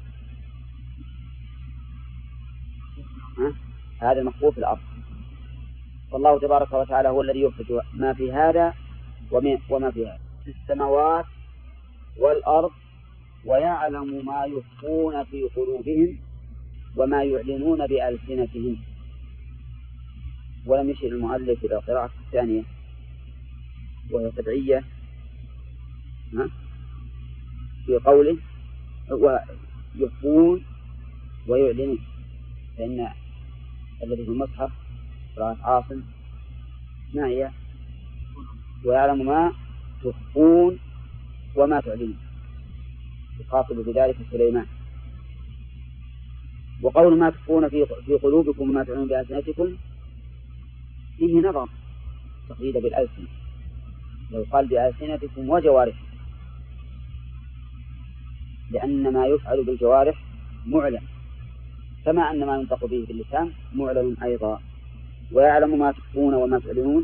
هذا المخبوء في الأرض. والله تبارك وتعالى هو الذي يخرج ما في هذا وما في هذا في السماوات والأرض ويعلم ما يخفون في قلوبهم وما يعلنون بألسنتهم. ولم يشر المؤلف إلى القراءة الثانية وهي تبعية في قوله ويخفون ويعلنون، لأن الذي في المصحف قراءة عاصم ما هي؟ ويعلم ما تخفون وما تعلنون، يخاطب بذلك سليمان. وقول ما تخفون في قلوبكم وما تعلنون بألسنتكم فيه نظر تقييد بالألسنة، لو قال بألسنتكم وجوارح، لأن ما يفعل بالجوارح معلن، كما أن ما ينطق به باللسان معلن أيضا. ويعلم ما تخفون وما تعلنون،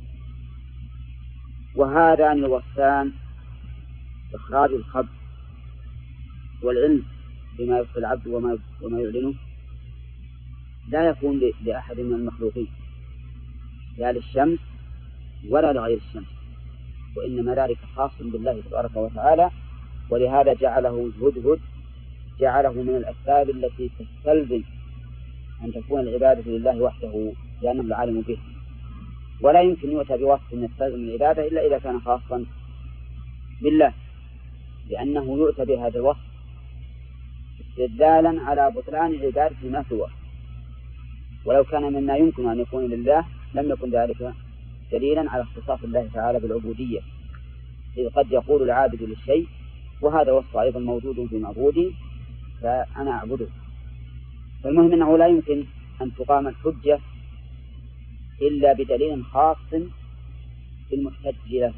وهذان الوصفان إخراج الخبر والعلم بما يخفي العبد وما يعلنه لا يكون لأحد من المخلوقين، لا للشمس ولا لغير الشمس، وإنما ذلك خاص بالله تبارك وتعالى. ولهذا جعله الهدهد جعله من الأسباب التي تستلزم أن تكون العبادة لله وحده، لأنه العالم به، ولا يمكن يؤتى بوصف يستلزم العبادة إلا إذا كان خاصا بالله، لأنه يؤتى بهذا الوصف استدلالا على بطلان عبادة ما سواه. ولو كان مما يمكن أن يكون لله لم يكن ذلك دليلا على اختصاص الله تعالى بالعبودية، إذ قد يقول العابد للشيء وهذا وصف أيضا موجود في معبودي فأنا أعبده. فالمهم أنه لا يمكن أن تقام الحجة إلا بدليل خاص بالمحتج له،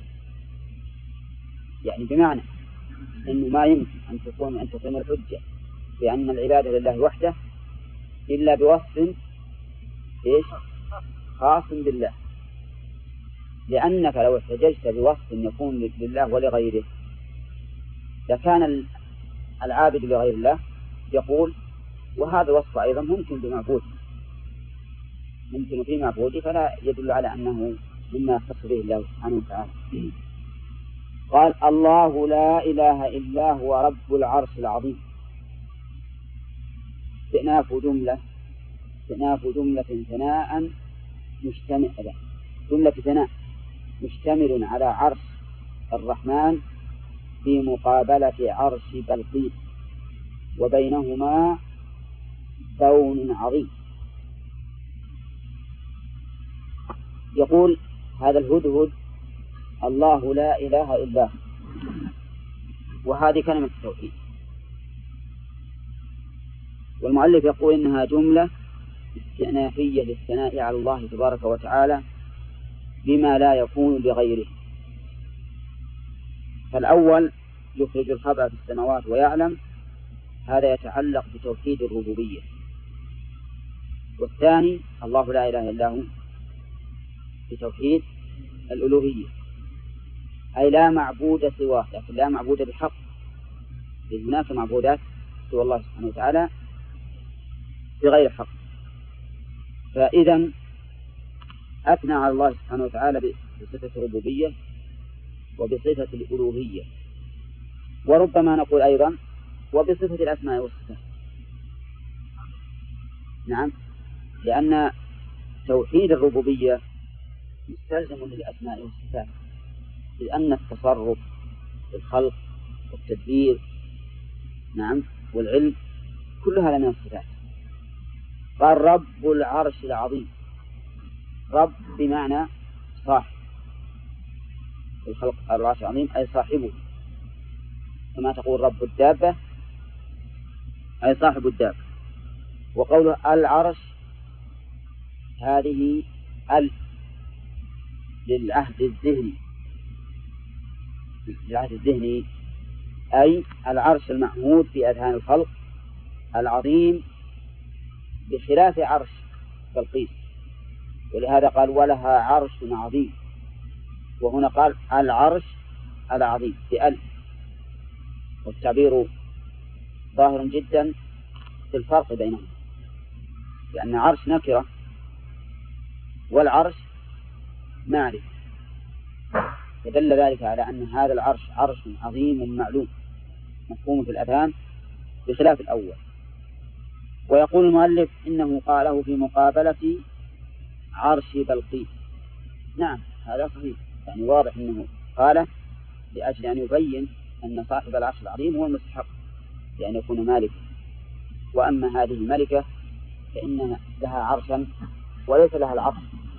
يعني بمعنى أنه ما يمكن أن تقيم الحجة بأن العبادة لله وحده إلا بوصف خاص بالله، لأنك لو احتججت بوصف يكون لله ولغيره لكان العابد لغير الله يقول وهذا وصف أيضا ممكن بمعبود، ممكن في معبود، فلا يدل على أنه مما يختص به الله سبحانه وتعالى. قال الله لا إله إلا هو رب العرش العظيم. استئناف جملة ثناء مشتمل على عرش الرحمن في مقابلة عرش بلقيس، وبينهما كون عظيم. يقول هذا الهدهد الله لا إله إلا هو، وهذه كلمة التوحيد. والمؤلف يقول إنها جملة استئنافية للثناء على الله تبارك وتعالى بما لا يكون لغيره. فالأول يخرج الخبأ في السماوات ويعلم، هذا يتعلق بتوحيد الربوبية. والثاني الله لا إله إلا هو بتوحيد الألوهية، أي لا معبود سواه، لكن لا معبود بحق، إذ هناك معبودات سوى الله سبحانه وتعالى بغير حق. فإذا أثنى على الله سبحانه وتعالى بصفة الربوبية وبصفة الألوهية، وربما نقول أيضا وبصفة الأسماء والصفات. نعم، لأن توحيد الربوبية مستلزم للأسماء والصفات، لأن التصرف والخلق والتدبير نعم والعلم كل هذا من الصفات. قال رب العرش العظيم، رب بمعنى صاحب، الخلق العرش العظيم أي صاحبه، كما تقول رب الدابة أي صاحب الدابة. وقوله العرش هذه للعهد الذهني، أي العرش المعهود في أذهان الخلق العظيم بخلاف عرش بلقيس، ولهذا قال ولها عرش عظيم، وهنا قال العرش العظيم بألف، والتعبير ظاهر جدا في الفرق بينهم، لأن عرش نكرة والعرش معرفة، فدل ذلك على أن هذا العرش عرش عظيم معلوم مفهوم في الأذان بخلاف الأول. ويقول المؤلف إنه قاله في مقابلة عرش بلقيس. نعم هذا صحيح، يعني واضح أنه قاله لأجل أن يبين أن صاحب العرش العظيم هو المستحق لأن يكون مالكا، وأما هذه الملكة فإن لها عرشا وليس لها العرش.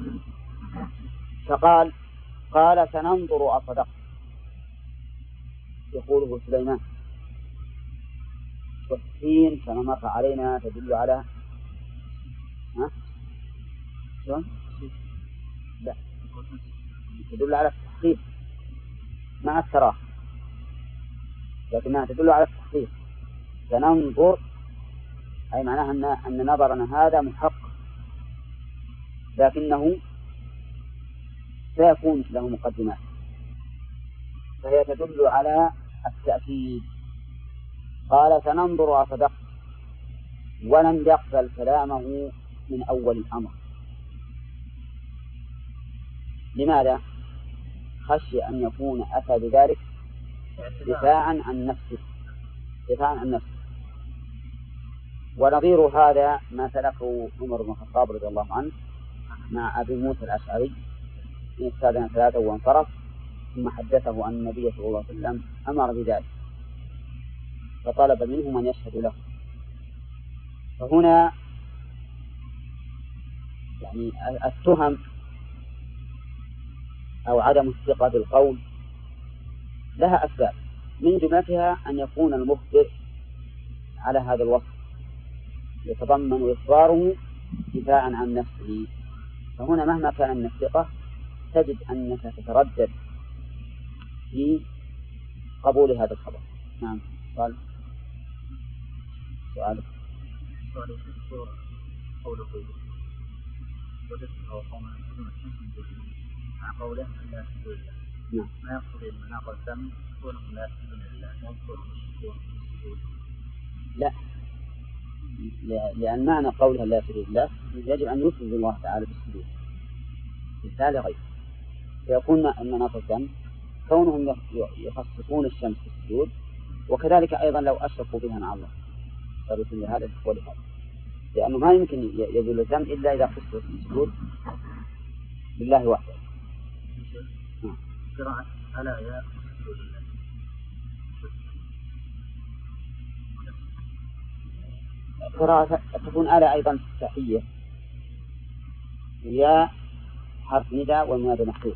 فقال سننظر أصدقت، يقوله سليمان، والسين كما مر علينا تدل على شلون؟ لا، تدل على التحقيق مع التراخي، لكنها تدل على التحقيق. سننظر أي معناها أن نظرنا هذا محقق، لكنه سيكون له مقدمات، فهي تدل على التأكيد. قال سننظر أصدقت، ولم يقبل كلامه من أول الأمر. لماذا؟ خشي أن يكون أتى بذلك دفاعا عن نفسه. ونظير هذا ما سلكه عمر بن الخطاب رضي الله عنه مع أبي موسى الأشعري من استاذن 3 وانصرف، ثم حدثه أن النبي صلى الله عليه وسلم أمر بذلك فطلب منه من يشهد له. فهنا يعني التهم أو عدم الثقة بالقول لها أسباب، من جملتها أن يكون المخبر على هذا الوصف يتضمن إخباره دفاعا عن نفسه. فهنا مهما كان من الثقة تجد أنك تتردد في قبول هذا الخبر. نعم. سؤالك قوله وجدته قوما يعبدون الشمس من دون الله مع قوله لا يسجدون لله. نعم. ما يقصد المناط الدم كونهم لا يسجدون لله ينصر المشركون السجود. لا، لأن معنى قولها لا يسجد لله يجب أن يسجد الله تعالى بالسجود مثال غير، فيكون مناط الدم كونهم يخصصون الشمس بالسجود، وكذلك أيضا لو أشركوا بها مع الله فبسم هذا ولهذا، لأنه ما يمكن يزول الذنب إلا إذا خصص السجود لله وحده. قراءة ألا يا سجود الله قراءة تكون ألا أيضا تحية، يا حرف نداء والمنادى محذوف،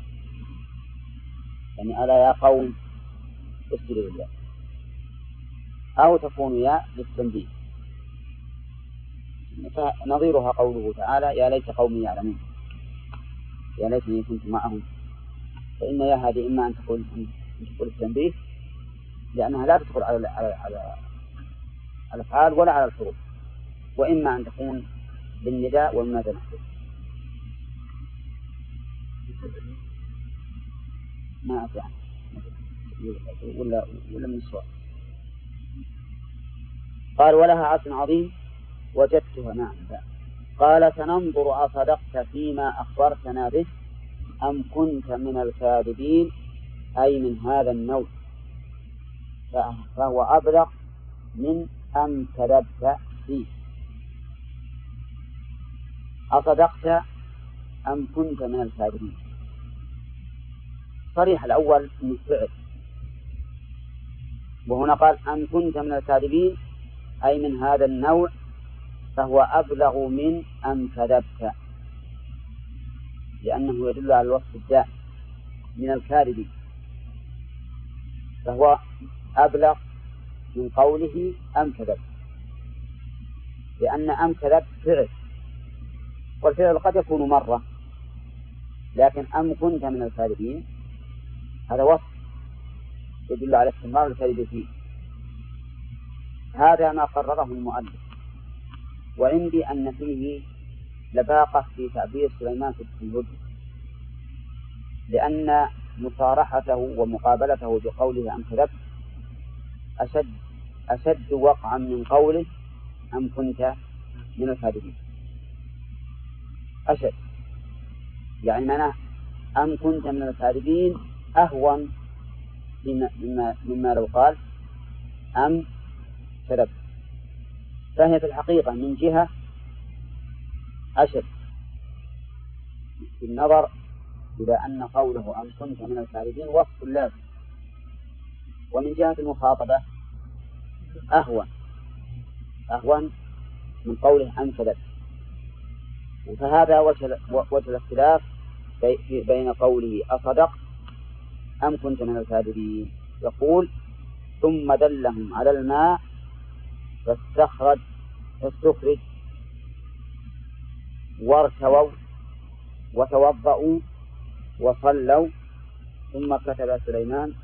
يعني ألا يا قوم اسجدوا لله، أو تكون يا للتنبيه، نظيرها قوله تعالى يا ليت قومي يعلمون، يا ليتني كنت معهم. فإن يا هذه إما أن تقول التنبيه لأنها لا تدخل على الأفعال ولا على الحروف، وإما أن تكون بالنداء والمنادى محذوف. ما أدري ولا من السؤال. قال ولها عرش عظيم وجدتها. نعم. قال سننظر أصدقت فيما أخبرتنا به أم كنت من الكاذبين، أي من هذا النوع، فهو أبلغ من أم كذبت فيه. أصدقت أم كنت من الكاذبين، صريح الأول من الفعل، وهنا قال أم كنت من الكاذبين أي من هذا النوع، فهو أبلغ من أم كذبت، لأنه يدل على الوصف الدائم من الكاذبين، فهو أبلغ من قوله أم كذبت، لأن أم كذبت فعل، والفعل قد يكون مرة، لكن أم كنت من الكاذبين هذا وصف يدل على استمرار الكذب فيه. هذا ما قرره المؤلف، وعندي أن فيه لباقة في تعبير سليمان في الهدى، لأن مصارحته ومقابلته بقوله أم كذبت أشد وقعا من قوله أم كنت من الكاذبين. أشد يعني معناه أم كنت من الكاذبين أهون مما لو قال أم كذبت، فهي في الحقيقة من جهة أشد بالنظر إلى أن قوله أم كنت من الكاذبين وصف لازم، ومن جهة المخاطبة أهون من قوله أم كذبت. فهذا وجه الاختلاف بين قوله أصدق أم كنت من الكاذبين. يقول ثم دلهم على الماء فاستخرج وارتووا وتوضأوا وصلوا، ثم كتب سليمان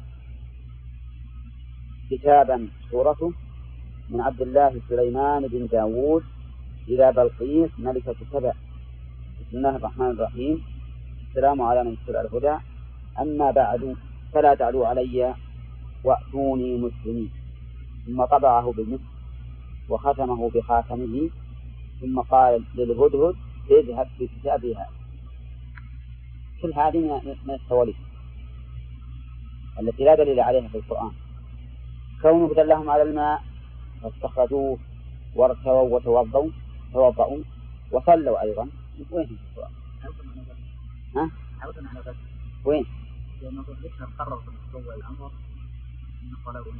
كتابا سورته من عبد الله سليمان بن داود إلى بلقيس ملكة سبع. بسم الله الرحمن الرحيم. السلام على من اتبع الهدى، أما بعد فلا تعلوا علي وأتوني مسلمين. ثم طبعه بالمسك وختمه بخاتمه، ثم قال للهدهد اذهب بكتابي هذا. كل هذه من التواليف التي لا دليل عليها في القرآن. كونه دلهم على الماء فاستخرجوه وارتووا وتوضأوا وصلوا أيضا. وين القرآن؟ ها؟ وين؟ لأنه ذكر قرر في الأسبوع الأمر أن طلبوا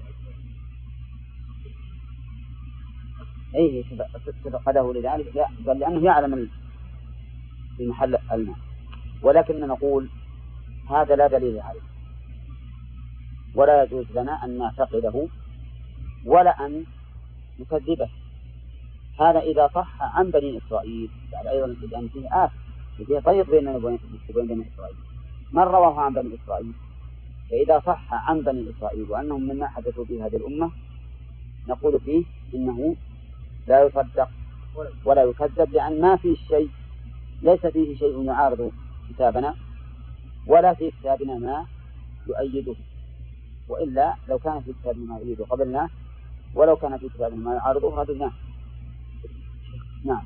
أيه سبق له لذلك، لا بل لأنه يعلم في محل الماء، ولكن نقول هذا لا دليل عليه، ولا يجوز لنا أن نعتقده ولا أن نكذبه. هذا إذا صح عن بني إسرائيل، بعد أيضا لأن فيه طريق بيننا وبين بني إسرائيل، من رواه عن بني إسرائيل. فإذا صح عن بني إسرائيل وأنهم مما حدثوا به هذه الأمة نقول فيه إنه لا يصدق ولا يكذب، لأن ما فيه شيء، ليس فيه شيء يعارض كتابنا ولا في كتابنا ما يؤيده، وإلا لو كان في كتابنا ما يؤيده قبلنا، ولو كان في كتابنا ما يعارضه رددناه. نعم.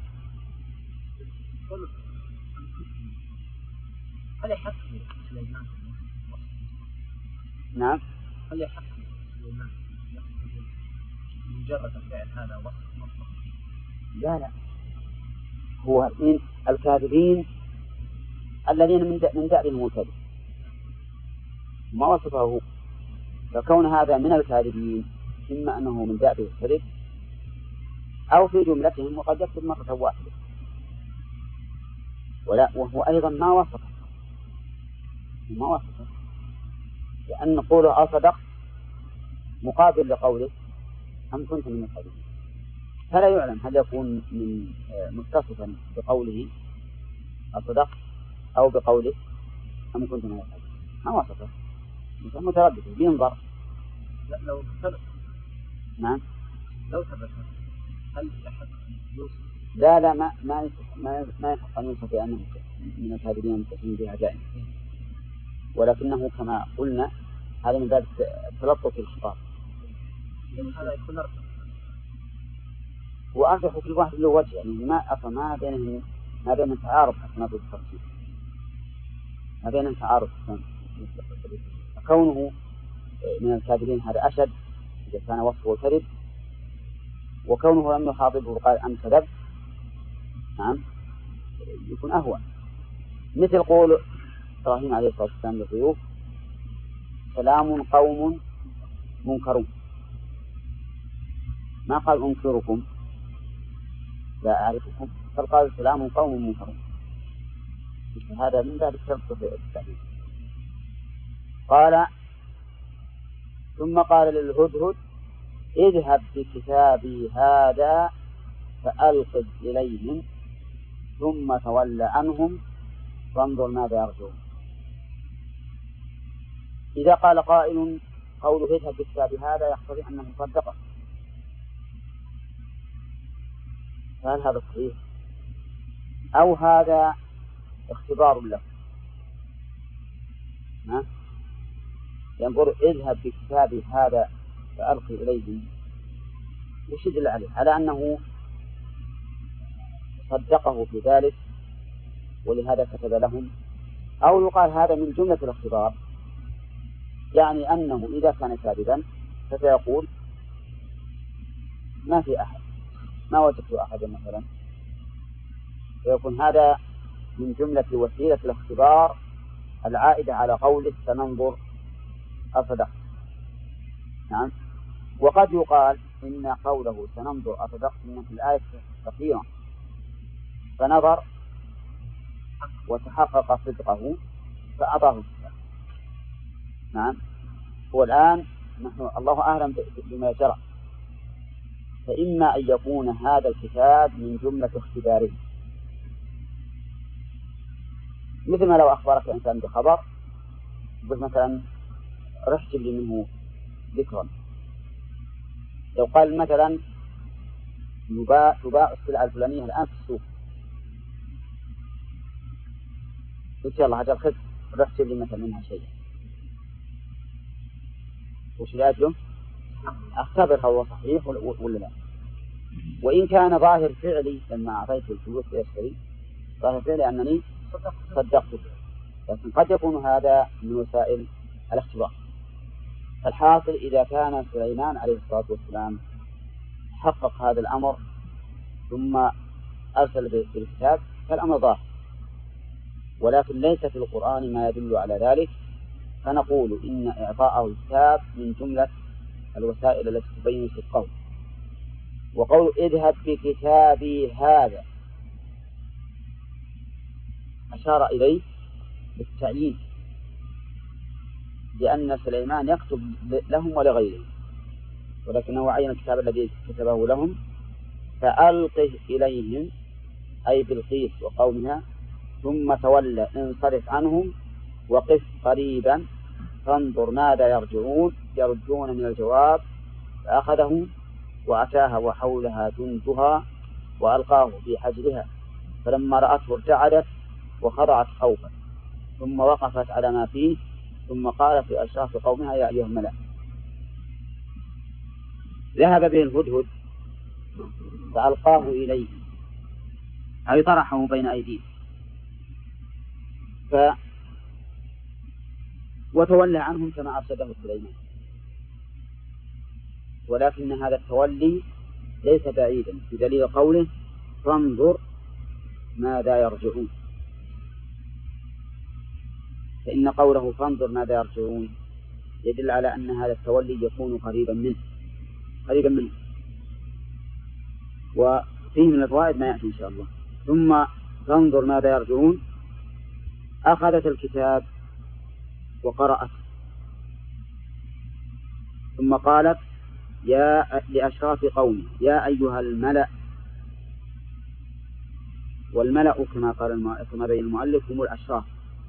هل يحق سليمان؟ نعم. هل يحق سليمان مجرد فعل هذا وصف مطلق؟ لا هو من الكاذبين الذين من دأبهم الكذب، ما وصفه هو. فكون هذا من الكاذبين إما أنه من دأبه الكذب أو في جملتهم، وقد يكتب مرة واحدة، وهو أيضا ما وصفه، لأن قوله أصدق مقابل لقوله أم كنت من الكاذبين، فلا يعلم هل يكون من متصفا بقوله أصدق أو بقوله أم كنت من الكاذبين. ما وصفه، متردد بينظر. لو ثبت. نعم. لو ثبت هل يحق يوسف؟ لا ما يحق أن يوصف بأنه من الكاذبين المتصفين بها دائما، ولكنه كما قلنا هذا من باب التلطف في الخطاب. هذا يكون وأرجح كل واحد له وجه، يعني ما بين تعارض حتى نقول التفصيل، ما بين تعارض. كونه من الكاذبين هذا أشد إذا كان وصفه كذب، وكونه لم يخاطبه وقال أم كذب نعم يكون أهون. مثل قول إبراهيم عليه الصلاة والسلام للضيوف سلام قوم منكرون، ما قال أنكركم لا أعرفكم، بل قال سلام قوم منكرون. هذا من باب التلطف التعليم. قال ثم قال للهدهد اذهب بكتابي هذا فألقذ إليهم ثم تول عنهم فانظر ماذا يرجعون. إذا قال قائل قوله اذهب بكتابي هذا يقتضي أنه صدقه، فهل هذا صحيح أو هذا اختبار له؟ ينظر اذهب بكتابي هذا فألقي إليهم، وش يدل عليه؟ على أنه صدقه في ذلك ولهذا كتب لهم، أو يقال هذا من جملة الاختبار، يعني أنه إذا كان كاذبا فسيقول ما في أحد، ما وجدت أحدا مثلا، فيكون هذا من جملة وسيلة الاختبار العائدة على قوله سننظر أصدق. نعم. وقد يقال إن قوله سننظر أصدق إن في الآية كثيرا، فنظر وتحقق صدقه فأعطاه الكتاب. نعم. والآن نحن الله أعلم بما جرى، فإما أن يكون هذا الكتاب من جملة اختباره، مثل ما لو أخبرك إنسان بخبر يقول مثلا رح جيب لي منه ذكرا. لو قال مثلا تباع السلعة الفلانية الآن في السوق، قلت يلا هذا الخذ رح جيب لي مثلا منها شيء، وش لأجله؟ أختبر هو صحيح ولا لا. وإن كان ظاهر فعلي لما أعطيته الفلوس ليشتري ظاهر فعلي أنني صدقته، لكن قد يكون هذا من وسائل الاختبار. الحاصل إذا كان سليمان عليه الصلاة والسلام حقق هذا الأمر ثم أرسل بالكتاب فالأمر ظاهر، ولكن ليس في القرآن ما يدل على ذلك، فنقول إن إعطاءه الكتاب من جملة الوسائل التي تبين صدقه. وقول اذهب بكتابي هذا أشار إليه بالتعيين، لأن سليمان يكتب لهم ولغيرهم، ولكنه عين الكتاب الذي كتبه لهم فألقه إليهم أي بلقيس وقومها ثم تولى انصرف عنهم وقف قريبا فانظر ماذا يرجون من الجواب. فأخذه وأتاها وحولها جندها وألقاه في حجرها فلما رأته ارتعدت وخضعت خوفا ثم وقفت على ما فيه ثم قالت لأشراف قومها يا أيها الملأ. ذهب به الهدهد فألقاه إليه أي طرحه بين أيديه وتولى عنهم كما أرشده سليمان. ولكن هذا التولي ليس بعيدا بدليل قوله فانظر ماذا يرجعون، فإن قوله فانظر ماذا يرجعون يدل على أن هذا التولي يكون قريبا منه وفيه من الفوائد ما يأتي إن شاء الله. ثم فانظر ماذا يرجعون أخذت الكتاب وقرأت ثم قالت لأشراف قومه يا أيها الملأ. والملأ كما بين المؤلف هم الأشراف،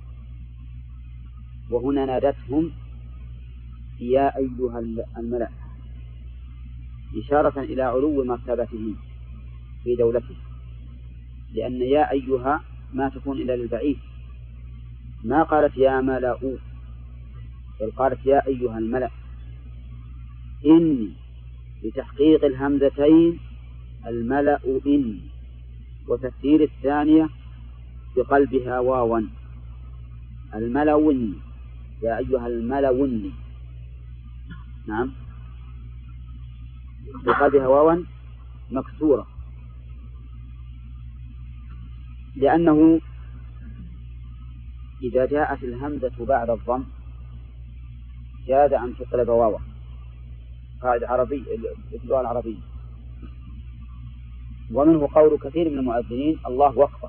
وهنا نادتهم يا أيها الملأ إشارة إلى علو مرتبتهم في دولته، لأن يا أيها ما تكون إلا للبعيد، ما قالت يا ملأ بل قالت يا أيها الملأ. إني لتحقيق الهمزتين الملأ إني، وتسهيل الثانية بقلبها واوا الملأ يا أيها الملأ. نعم بقلبها واوا مكسورة، لأنه إذا جاءت الهمزة بعد الضم جاز أن تقلب واوا، قاعدة عربية في اللغة العربية. ومنه قول كثير من المؤذنين الله أكبر،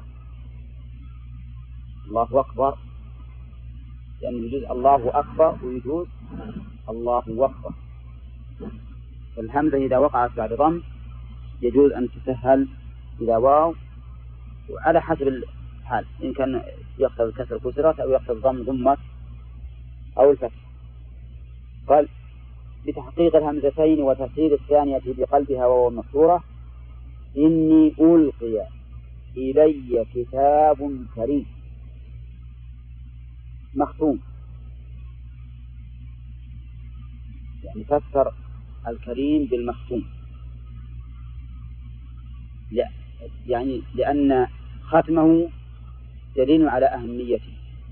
الله أكبر، لأنه يجوز الله أكبر ويجوز الله أكبر. الهمزة إذا وقعت بعد ضم يجوز أن تسهل إلى واو، وعلى حسب الحال إن كان يقتضي الكسر كسرت أو يقتضي الضم ضمت أو الفتح. قال بتحقيق الهمزتين وتسهيل الثانية بقلبها وهو مكسورة إني ألقي إلي كتاب كريم مختوم، يعني فسر الكريم بالمختوم، يعني لأن ختمه دليل على أهميته.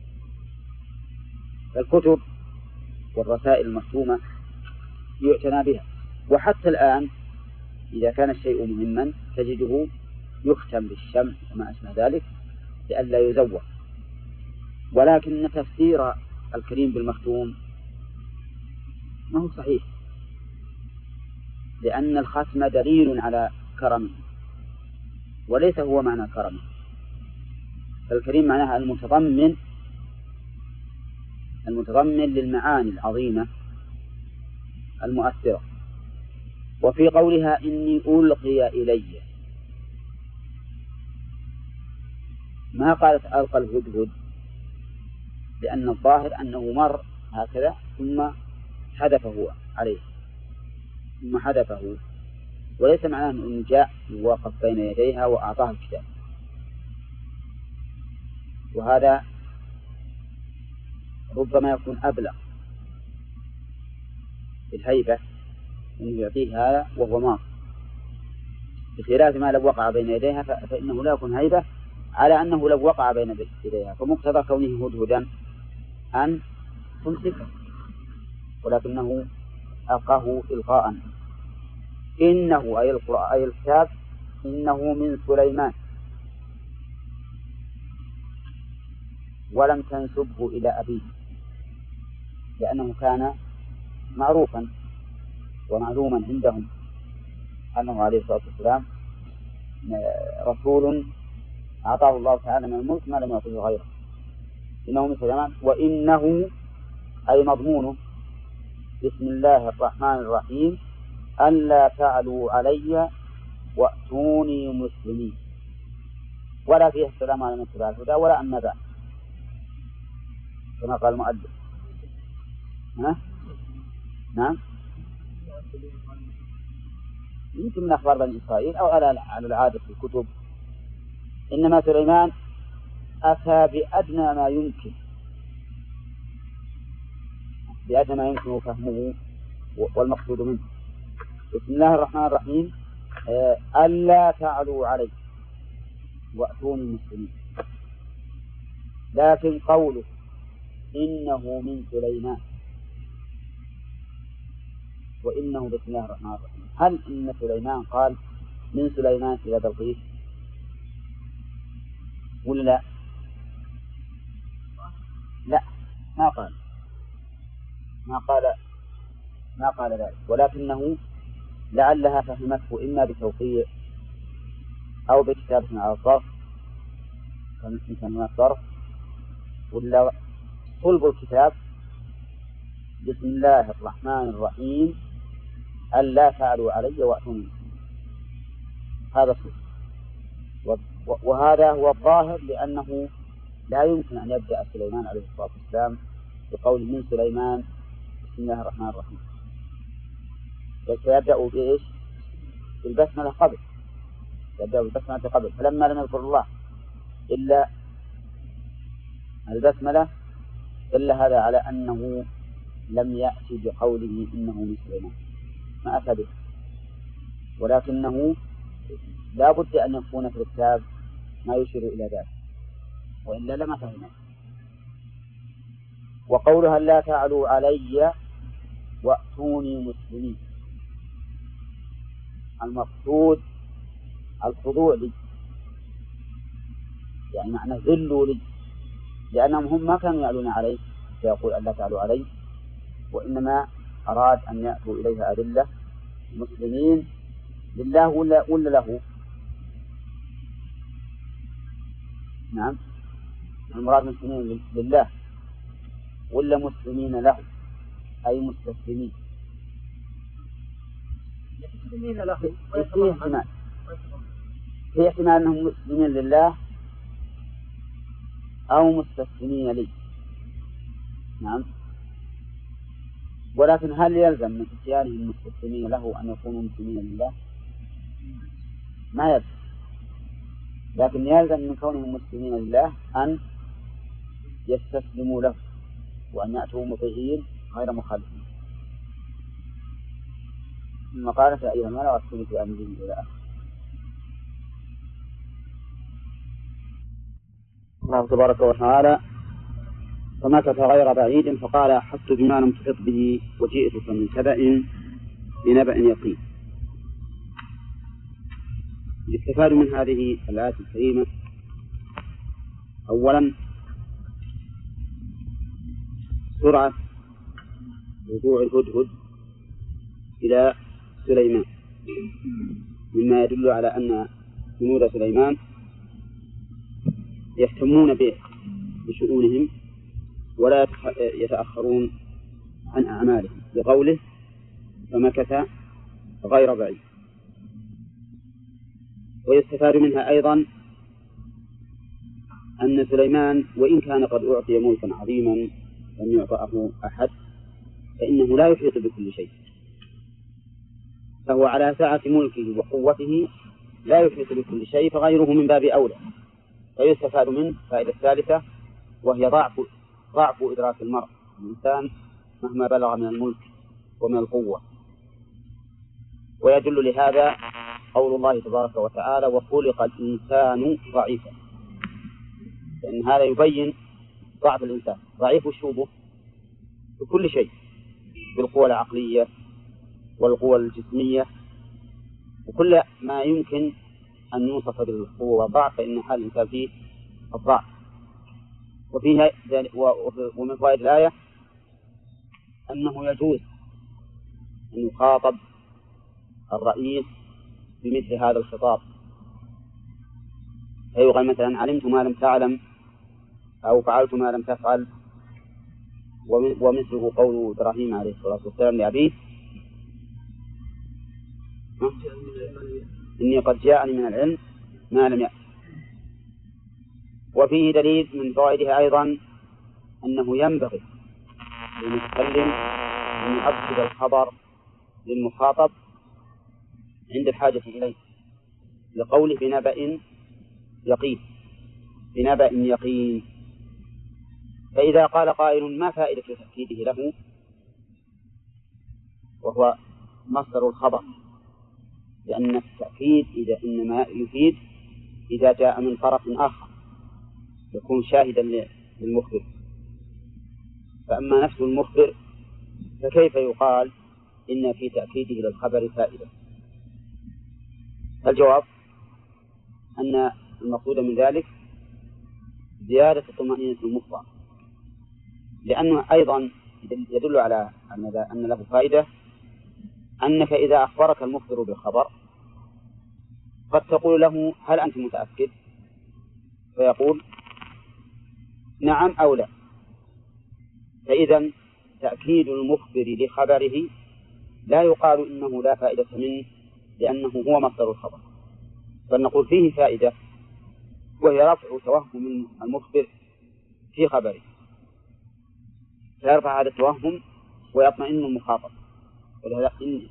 الكتب والرسائل المختومة يعتنى بها، وحتى الآن إذا كان الشيء مهما تجده يختم بالشمع وما أشبه ذلك لئلا يزور. ولكن تفسير الكريم بالمختوم ما هو صحيح، لأن الختم دليل على كرمه وليس هو معنى كرمه. فالكريم معناها المتضمن للمعاني العظيمة المؤثرة. وفي قولها إني ألقي إلي ما قالت ألقى الهدهد، لأن الظاهر أنه مر هكذا ثم حدفه عليه ثم حدفه، وليس معناه أنه جاء ووقف بين يديها وأعطاه الكتاب. وهذا ربما يكون أبلغ بالهيبة أنه يعطيه هذا وهو مار، بخلاف ما لو وقع بين يديها فإنه لا يكون هيبة على أنه لو وقع بين يديها. فمقتضى كونه هدهدا أن تمسكه، ولكنه ألقاه إلقاء. إنه أي الكتاب إنه من سليمان، ولم تنسبه إلى أبيه لأنه كان معروفا ومعلوما عندهم أنه عليه الصلاة والسلام رسول أعطاه الله تعالى من الملك ما لم يعطيه غيره. إنه من سليمان وإنه أي مضمونه بسم الله الرحمن الرحيم ألا تعلوا علي وأتوني مسلمين، ولا فيه السلام على من اتبع الهدى ولا أما بعد كما قال المؤلف. نعم يمكن من أخبار بني إسرائيل أو على العادة في الكتب. إنما سليمان أتى بأدنى ما يمكن فهمه والمقصود منه. بسم الله الرحمن الرحيم ألا تعلوا علي وأتوني مسلمين. لكن قوله إنه من سليمان وإنه بسم الله الرحمن الرحيم، هل إن سليمان قال من سليمان إلى بلقيس ولا لا؟ لا ما قال ذلك، ولكنه لعلها فهمته إما بتوقيع أو بكتابة على الظرف كان الظرف، ولا صلب الكتاب بسم الله الرحمن الرحيم ألا تعلوا علي وأتوني. هذا صلب، وهذا هو الظاهر، لأنه لا يمكن أن يبدأ سليمان عليه الصلاة والسلام بقول من سليمان بسم الله الرحمن الرحيم، بل سيبدأ بإيش؟ بالبسملة قبل، يبدأ بالبسملة قبل. فلما لم يذكر الله إلا البسملة إلا هذا على أنه لم يأتي بقوله إنه من سليمان، ما أتى به، ولكنه لا بد أن يكون في الكتاب ما يشير إلى ذلك، وإلا لما فهمه. وقولها لا تعلوا علي وأتوني مسلمين، المقصود الخضوع لي، يعني معنى ذلوا لي، لأنهم هم ما كانوا يعلون عليه فيقول ألا تعلوا علي، وإنما أراد أن يأتوا إليها أذلة مسلمين لله ولا له. نعم المراد مسلمين لله ولا مسلمين له أي مستسلمين. في احتمال أنهم مسلمين لله أو مستسلمين لي. نعم، ولكن هل يلزم من اتيانهم المستسلمين له أن يكونوا مسلمين لله؟ ما يلزم، لكن يلزم من كونهم مسلمين لله أن يستسلموا له وأن يأتوا مطيعين غير مخالفين. ثم قال يا أيها الملأ واذكروا في أمره إلى آخره. الله تبارك وتعالى فمكث غير بعيد فقال أحطت بما لم تحط به وجئتك من سبأ بنبأ يقين. يستفاد من هذه الآية الكريمة أولا سرعة رجوع الهدهد إلى سليمان، مما يدل على أن جنود سليمان يهتمون بشؤونهم ولا يتأخرون عن أعمالهم، بقوله فمكث غير بعيد. ويستفاد منها أيضا أن سليمان وإن كان قد أعطي ملكا عظيما لم يعطأه أحد فإنه لا يحيط بكل شيء، فهو على سعة ملكه وقوته لا يحيط بكل شيء، فغيره من باب أولى. فيستفاد منه فائدة الثالثة وهي ضعف إدراك المرء الإنسان مهما بلغ من الملك ومن القوة. ويدل لهذا قول الله تبارك وتعالى وخلق الإنسان ضعيفا، لأن هذا يبين ضعف الإنسان، ضعيف الشوبه بكل شيء، بالقوة العقلية والقوة الجسمية وكل ما يمكن أن يوصف بالقوة والضعف فإن حال الإنسان فيه الضعف. وفيها ومن فوائد الآية أنه يجوز أن يخاطب الرئيس بمثل هذا الخطاب، فيقال مثلا علمت ما لم تعلم أو فعلت ما لم تفعل، ومثله قول إبراهيم عليه الصلاة والسلام لأبيه إني قد جاءني من العلم ما لم يأت. وفيه دليل من فوائدها أيضا أنه ينبغي للمتكلم أن يؤكد الخبر للمخاطب عند الحاجة إليه، لقوله بنبأ يقين، بنبأ يقين. فإذا قال قائل ما فائدة تأكيده له وهو مصدر الخبر، لأن التأكيد إنما يفيد إذا جاء من طرف آخر يكون شاهدا للمخبر، فأما نفس المخبر فكيف يقال إن في تأكيده للخبر فائدة؟ الجواب أن المقصود من ذلك زيادة طمأنينة المخبر، لأنه أيضا يدل على أن له فائدة أنك إذا أخبرك المخبر بالخبر قد تقول له هل أنت متأكد؟ فيقول نعم أو لا. فإذا تأكيد المخبر لخبره لا يقال إنه لا فائدة منه لأنه هو مصدر الخبر، بل نقول فيه فائدة وهي رفع توهم المخبر في خبره، فيرفع هذا التوهم ويطمئن المخاطب. ولهذا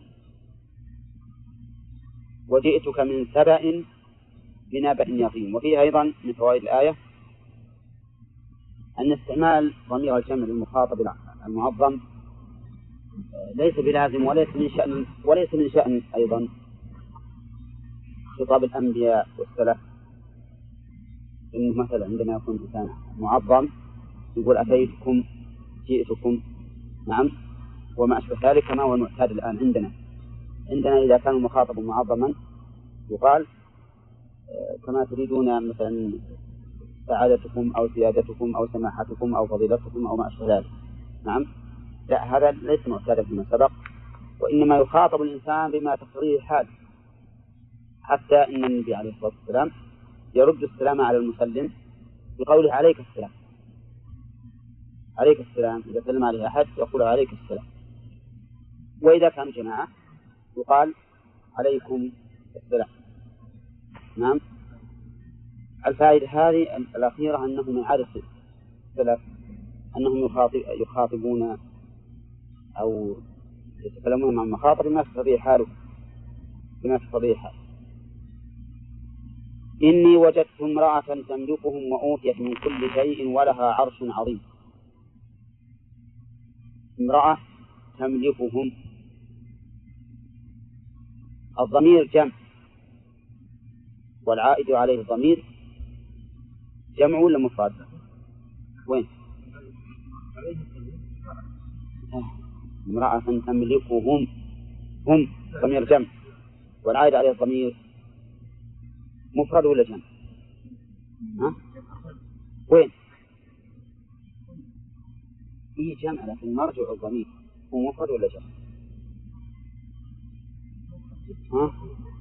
وجئتك من سبأ بنبأ يقين. وفيه أيضا من فوائد الآية أن استعمال ضمير الجمع للمخاطب المعظم ليس بلازم وليس من شأن أيضا خطاب الأنبياء والسلف، إنه مثلا عندما يكون إنسان معظم يقول أتيتكم جئتكم، نعم، وما أشبه ذلك كما هو المعتاد الآن عندنا إذا كان المخاطب معظما يقال كما تريدون مثلا سعادتكم أو سيادتكم أو سماحتكم أو فضيلتكم أو ما أشبه ذلك، نعم. لا، هذا ليس معتادا فيما سبق، وإنما يخاطب الإنسان بما تقتضيه الحال، حتى إن النبي عليه الصلاة والسلام يرد السلام على المسلم بقوله عليك السلام، عليك السلام. إذا سلم عليه أحد يقول عليك السلام، وإذا كان جماعة يقال عليكم السلام، نعم. الفائدة هذه الأخيرة أنه من عادة السلف أنهم يخاطبون أو يتكلمون مع المخاطب بما تقتضيه حاله، بما تقتضيه حاله. إني وجدت امرأة تملكهم وأوتيت من كل شيء ولها عرش عظيم. امرأة تملكهم، الضمير جمع والعائد عليه الضمير جمع ولا مفرد؟ وين؟ امرأة تملكهم، هم ضمير جمع والعائد عليه الضمير مفرد ولا جمع؟ ها؟ وين؟ فيه جمع لكن مرجع الضمير هو مفرد ولا جمع؟ ها؟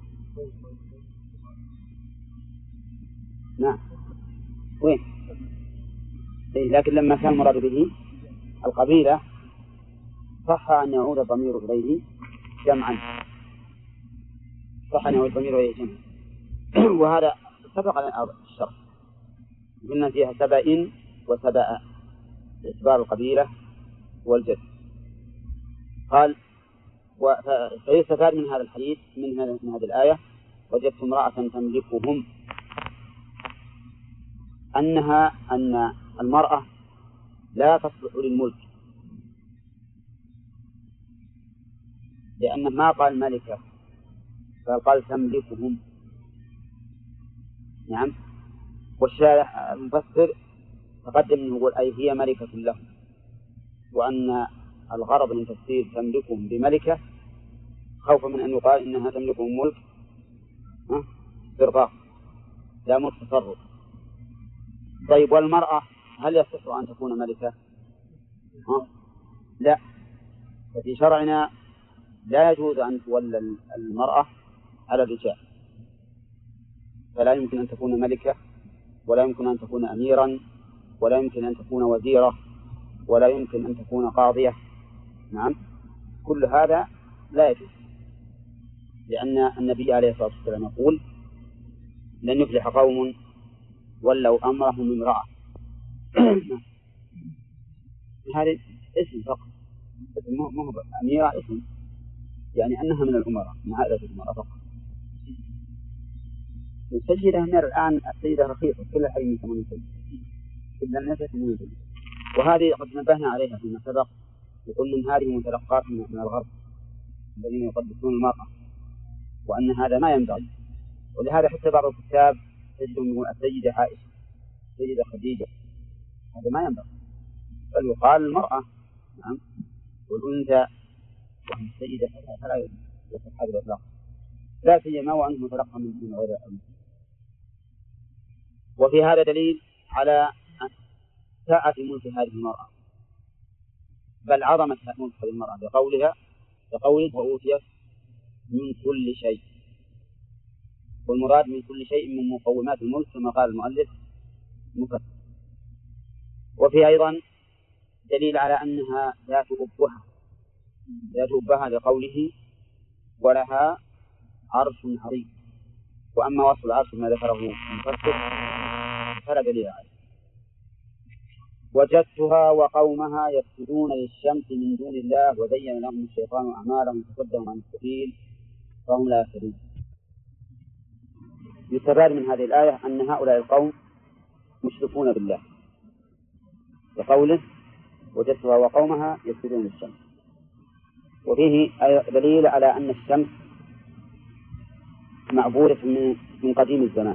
نعم. وين؟ إيه، لكن لما كان مراد به القبيلة صح أن يعود الضمير إليه جمعا، صح أن يعود الضمير إليه جمعا. وهذا سبق الشرط، قلنا فيها سبأ وسبأ باعتبار القبيلة والجد. قال فيستفاد من هذا الحديث من هذه الآية وجدت امرأة تملكهم أن المرأة لا تصلح للملك، لأنه ما قال ملكة بل قال تملكهم. نعم. والشارح المفسر تقدم أنه يقول أي هي ملكة لهم، وأن الغرض من تفسير تملكهم بملكة خوفا من أن يقال إنها تملكهم ملك استرقاق لا ملك تصرف. طيب والمرأة هل يصح أن تكون ملكة؟ لا، ففي شرعنا لا يجوز أن تولى المرأة على الرجال، فلا يمكن أن تكون ملكة ولا يمكن أن تكون أميرا ولا يمكن أن تكون وزيرة ولا يمكن أن تكون قاضية. نعم، كل هذا لا يجوز، لأن النبي عليه الصلاة والسلام يقول لن يفلح قوم ولوا أمرهم امرأة. هذا اسم فقط، ما هو أميرة اسم، يعني أنها من الأمراء، من عائلة الأمراء فقط. السيدة أمير الآن السيدة رخيصة، كل حي من 8 سنة إلا الناس 8 سنة، وهذه قد نبهنا عليها فيما سبق، وقلنا من هذه متلقات من الغرب الذين يقدسون المرأة، وأن هذا ما ينبغي. ولهذا حتى بعض الكتاب تجدهم يقول السيدة عائشة، السيدة خديجة، هذا ما ينبغي، بل يقال المرأة. نعم. والأنثى وأن السيدة فلا يصح هذا الإطلاق، لا سيما وأنه متلقى من غير المسلم. وفي هذا دليل على سعة ملك هذه المرأة، بل عظمت ملك هذه المرأة بقوله وأوتيت من كل شيء، والمراد من كل شيء من مقومات الملك كما قال المؤلف مفسر. وفي أيضا دليل على أنها ذات أبهة لقوله ولها عرش عظيم، وأما وصف العرش ما ذكره المفسر فلا دليل عليه. وجدتها وقومها يسجدون للشمس من دون الله وزين لهم الشيطان أعمالهم فصدهم عن السبيل فهم لا يهتدون. يستفاد من هذه الآية أن هؤلاء القوم مشركون بالله، بقوله وجدتها وقومها يسجدون للشمس. وفيه دليل على أن الشمس معبودة من قديم الزمان،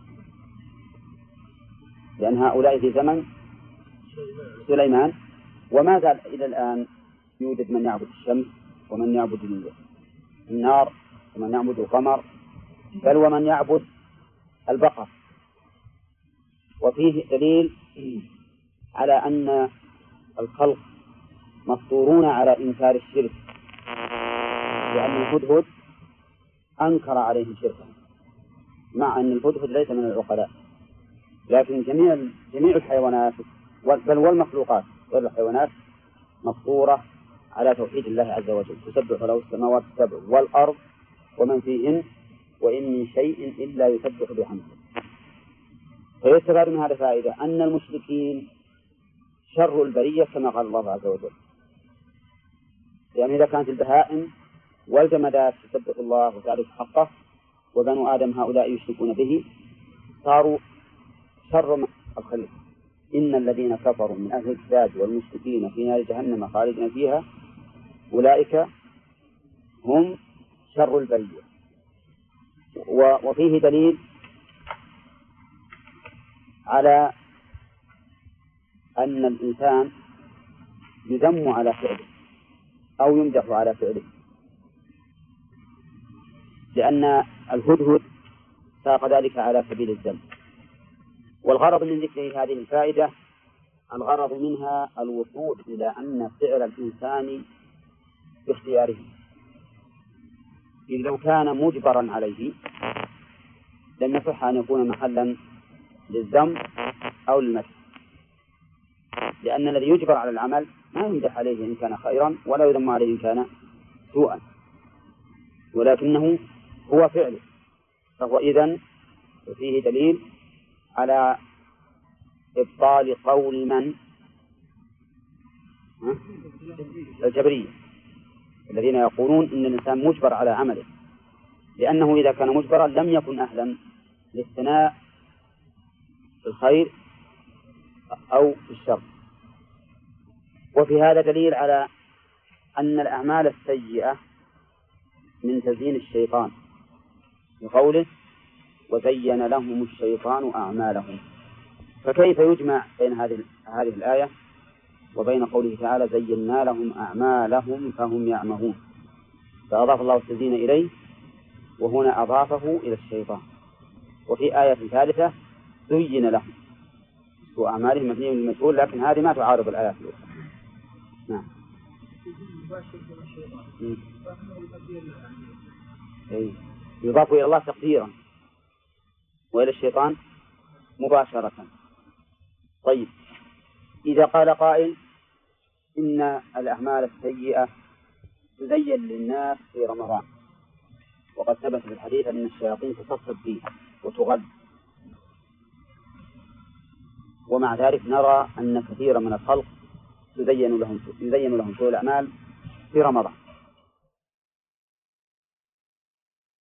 لأن هؤلاء في زمن سليمان وما زال إلى الآن يوجد من يعبد الشمس ومن يعبد النار ومن يعبد القمر، بل ومن يعبد البقر. وفيه دليل على أن الخلق مفطورون على إنكار الشرك، لأن الهدهد أنكر عليهم شركا، مع أن الهدهد ليس من العقلاء، لكن جميع الحيوانات بل والمخلوقات غير الحيوانات مفطورة على توحيد الله عز وجل، تسبح له السماوات السبع والأرض ومن فيهن وإن من شيء إلا يسبح بحمده. فيستفاد من هذا فائدة أن المشركين شر البرية كما قال الله عز وجل، يعني إذا كانت البهائم والجمادات تسبح الله وتعرف حقه وبنو آدم هؤلاء يشركون به صاروا شر الخلق. إن الذين كفروا من أهل الكتاب والمشركين في نار جهنم خالدين فيها أولئك هم شر البرية. وفيه دليل على أن الإنسان يذم على فعله أو يمدح على فعله، لأن الهدهد ساق ذلك على سبيل الذم. والغرض من ذكر هذه الفائدة الغرض منها الوصول إلى أن فعل الإنسان باختياره، إذ لو كان مجبرا عليه لم يصح أن يكون محلا للذم أو للمدح، لأن الذي يجبر على العمل ما يمدح عليه إن كان خيرا ولا يذم عليه إن كان سوءا، ولكنه هو فعله، فهو إذن فيه دليل على إبطال قول من؟ الجبرية الذين يقولون إن الإنسان مجبر على عمله، لأنه إذا كان مجبرا لم يكن أهلا للثناء في الخير أو في الشر. وفي هذا دليل على أن الأعمال السيئة من تزيين الشيطان، بقوله وزين لهم الشيطان أعمالهم. فكيف يجمع بين هذه الآية وبين قوله تعالى زينا لهم أعمالهم فهم يعمهون؟ فأضاف الله التزيين إليه وهنا أضافه إلى الشيطان. وفي آية ثالثة زين لهم وأعمالهم مبنية للمجهول، لكن هذه ما تعارض الآيات الأخرى. نعم. يضاف إلى الله تقديرا وإلى الشيطان مباشرة. طيب، إذا قال قائل إن الأعمال السيئة تزين للناس في رمضان، وقد ثبت في الحديث أن الشياطين تصفد فيه وتغل، ومع ذلك نرى أن كثيرا من الخلق يزين لهم سوء الأعمال في رمضان،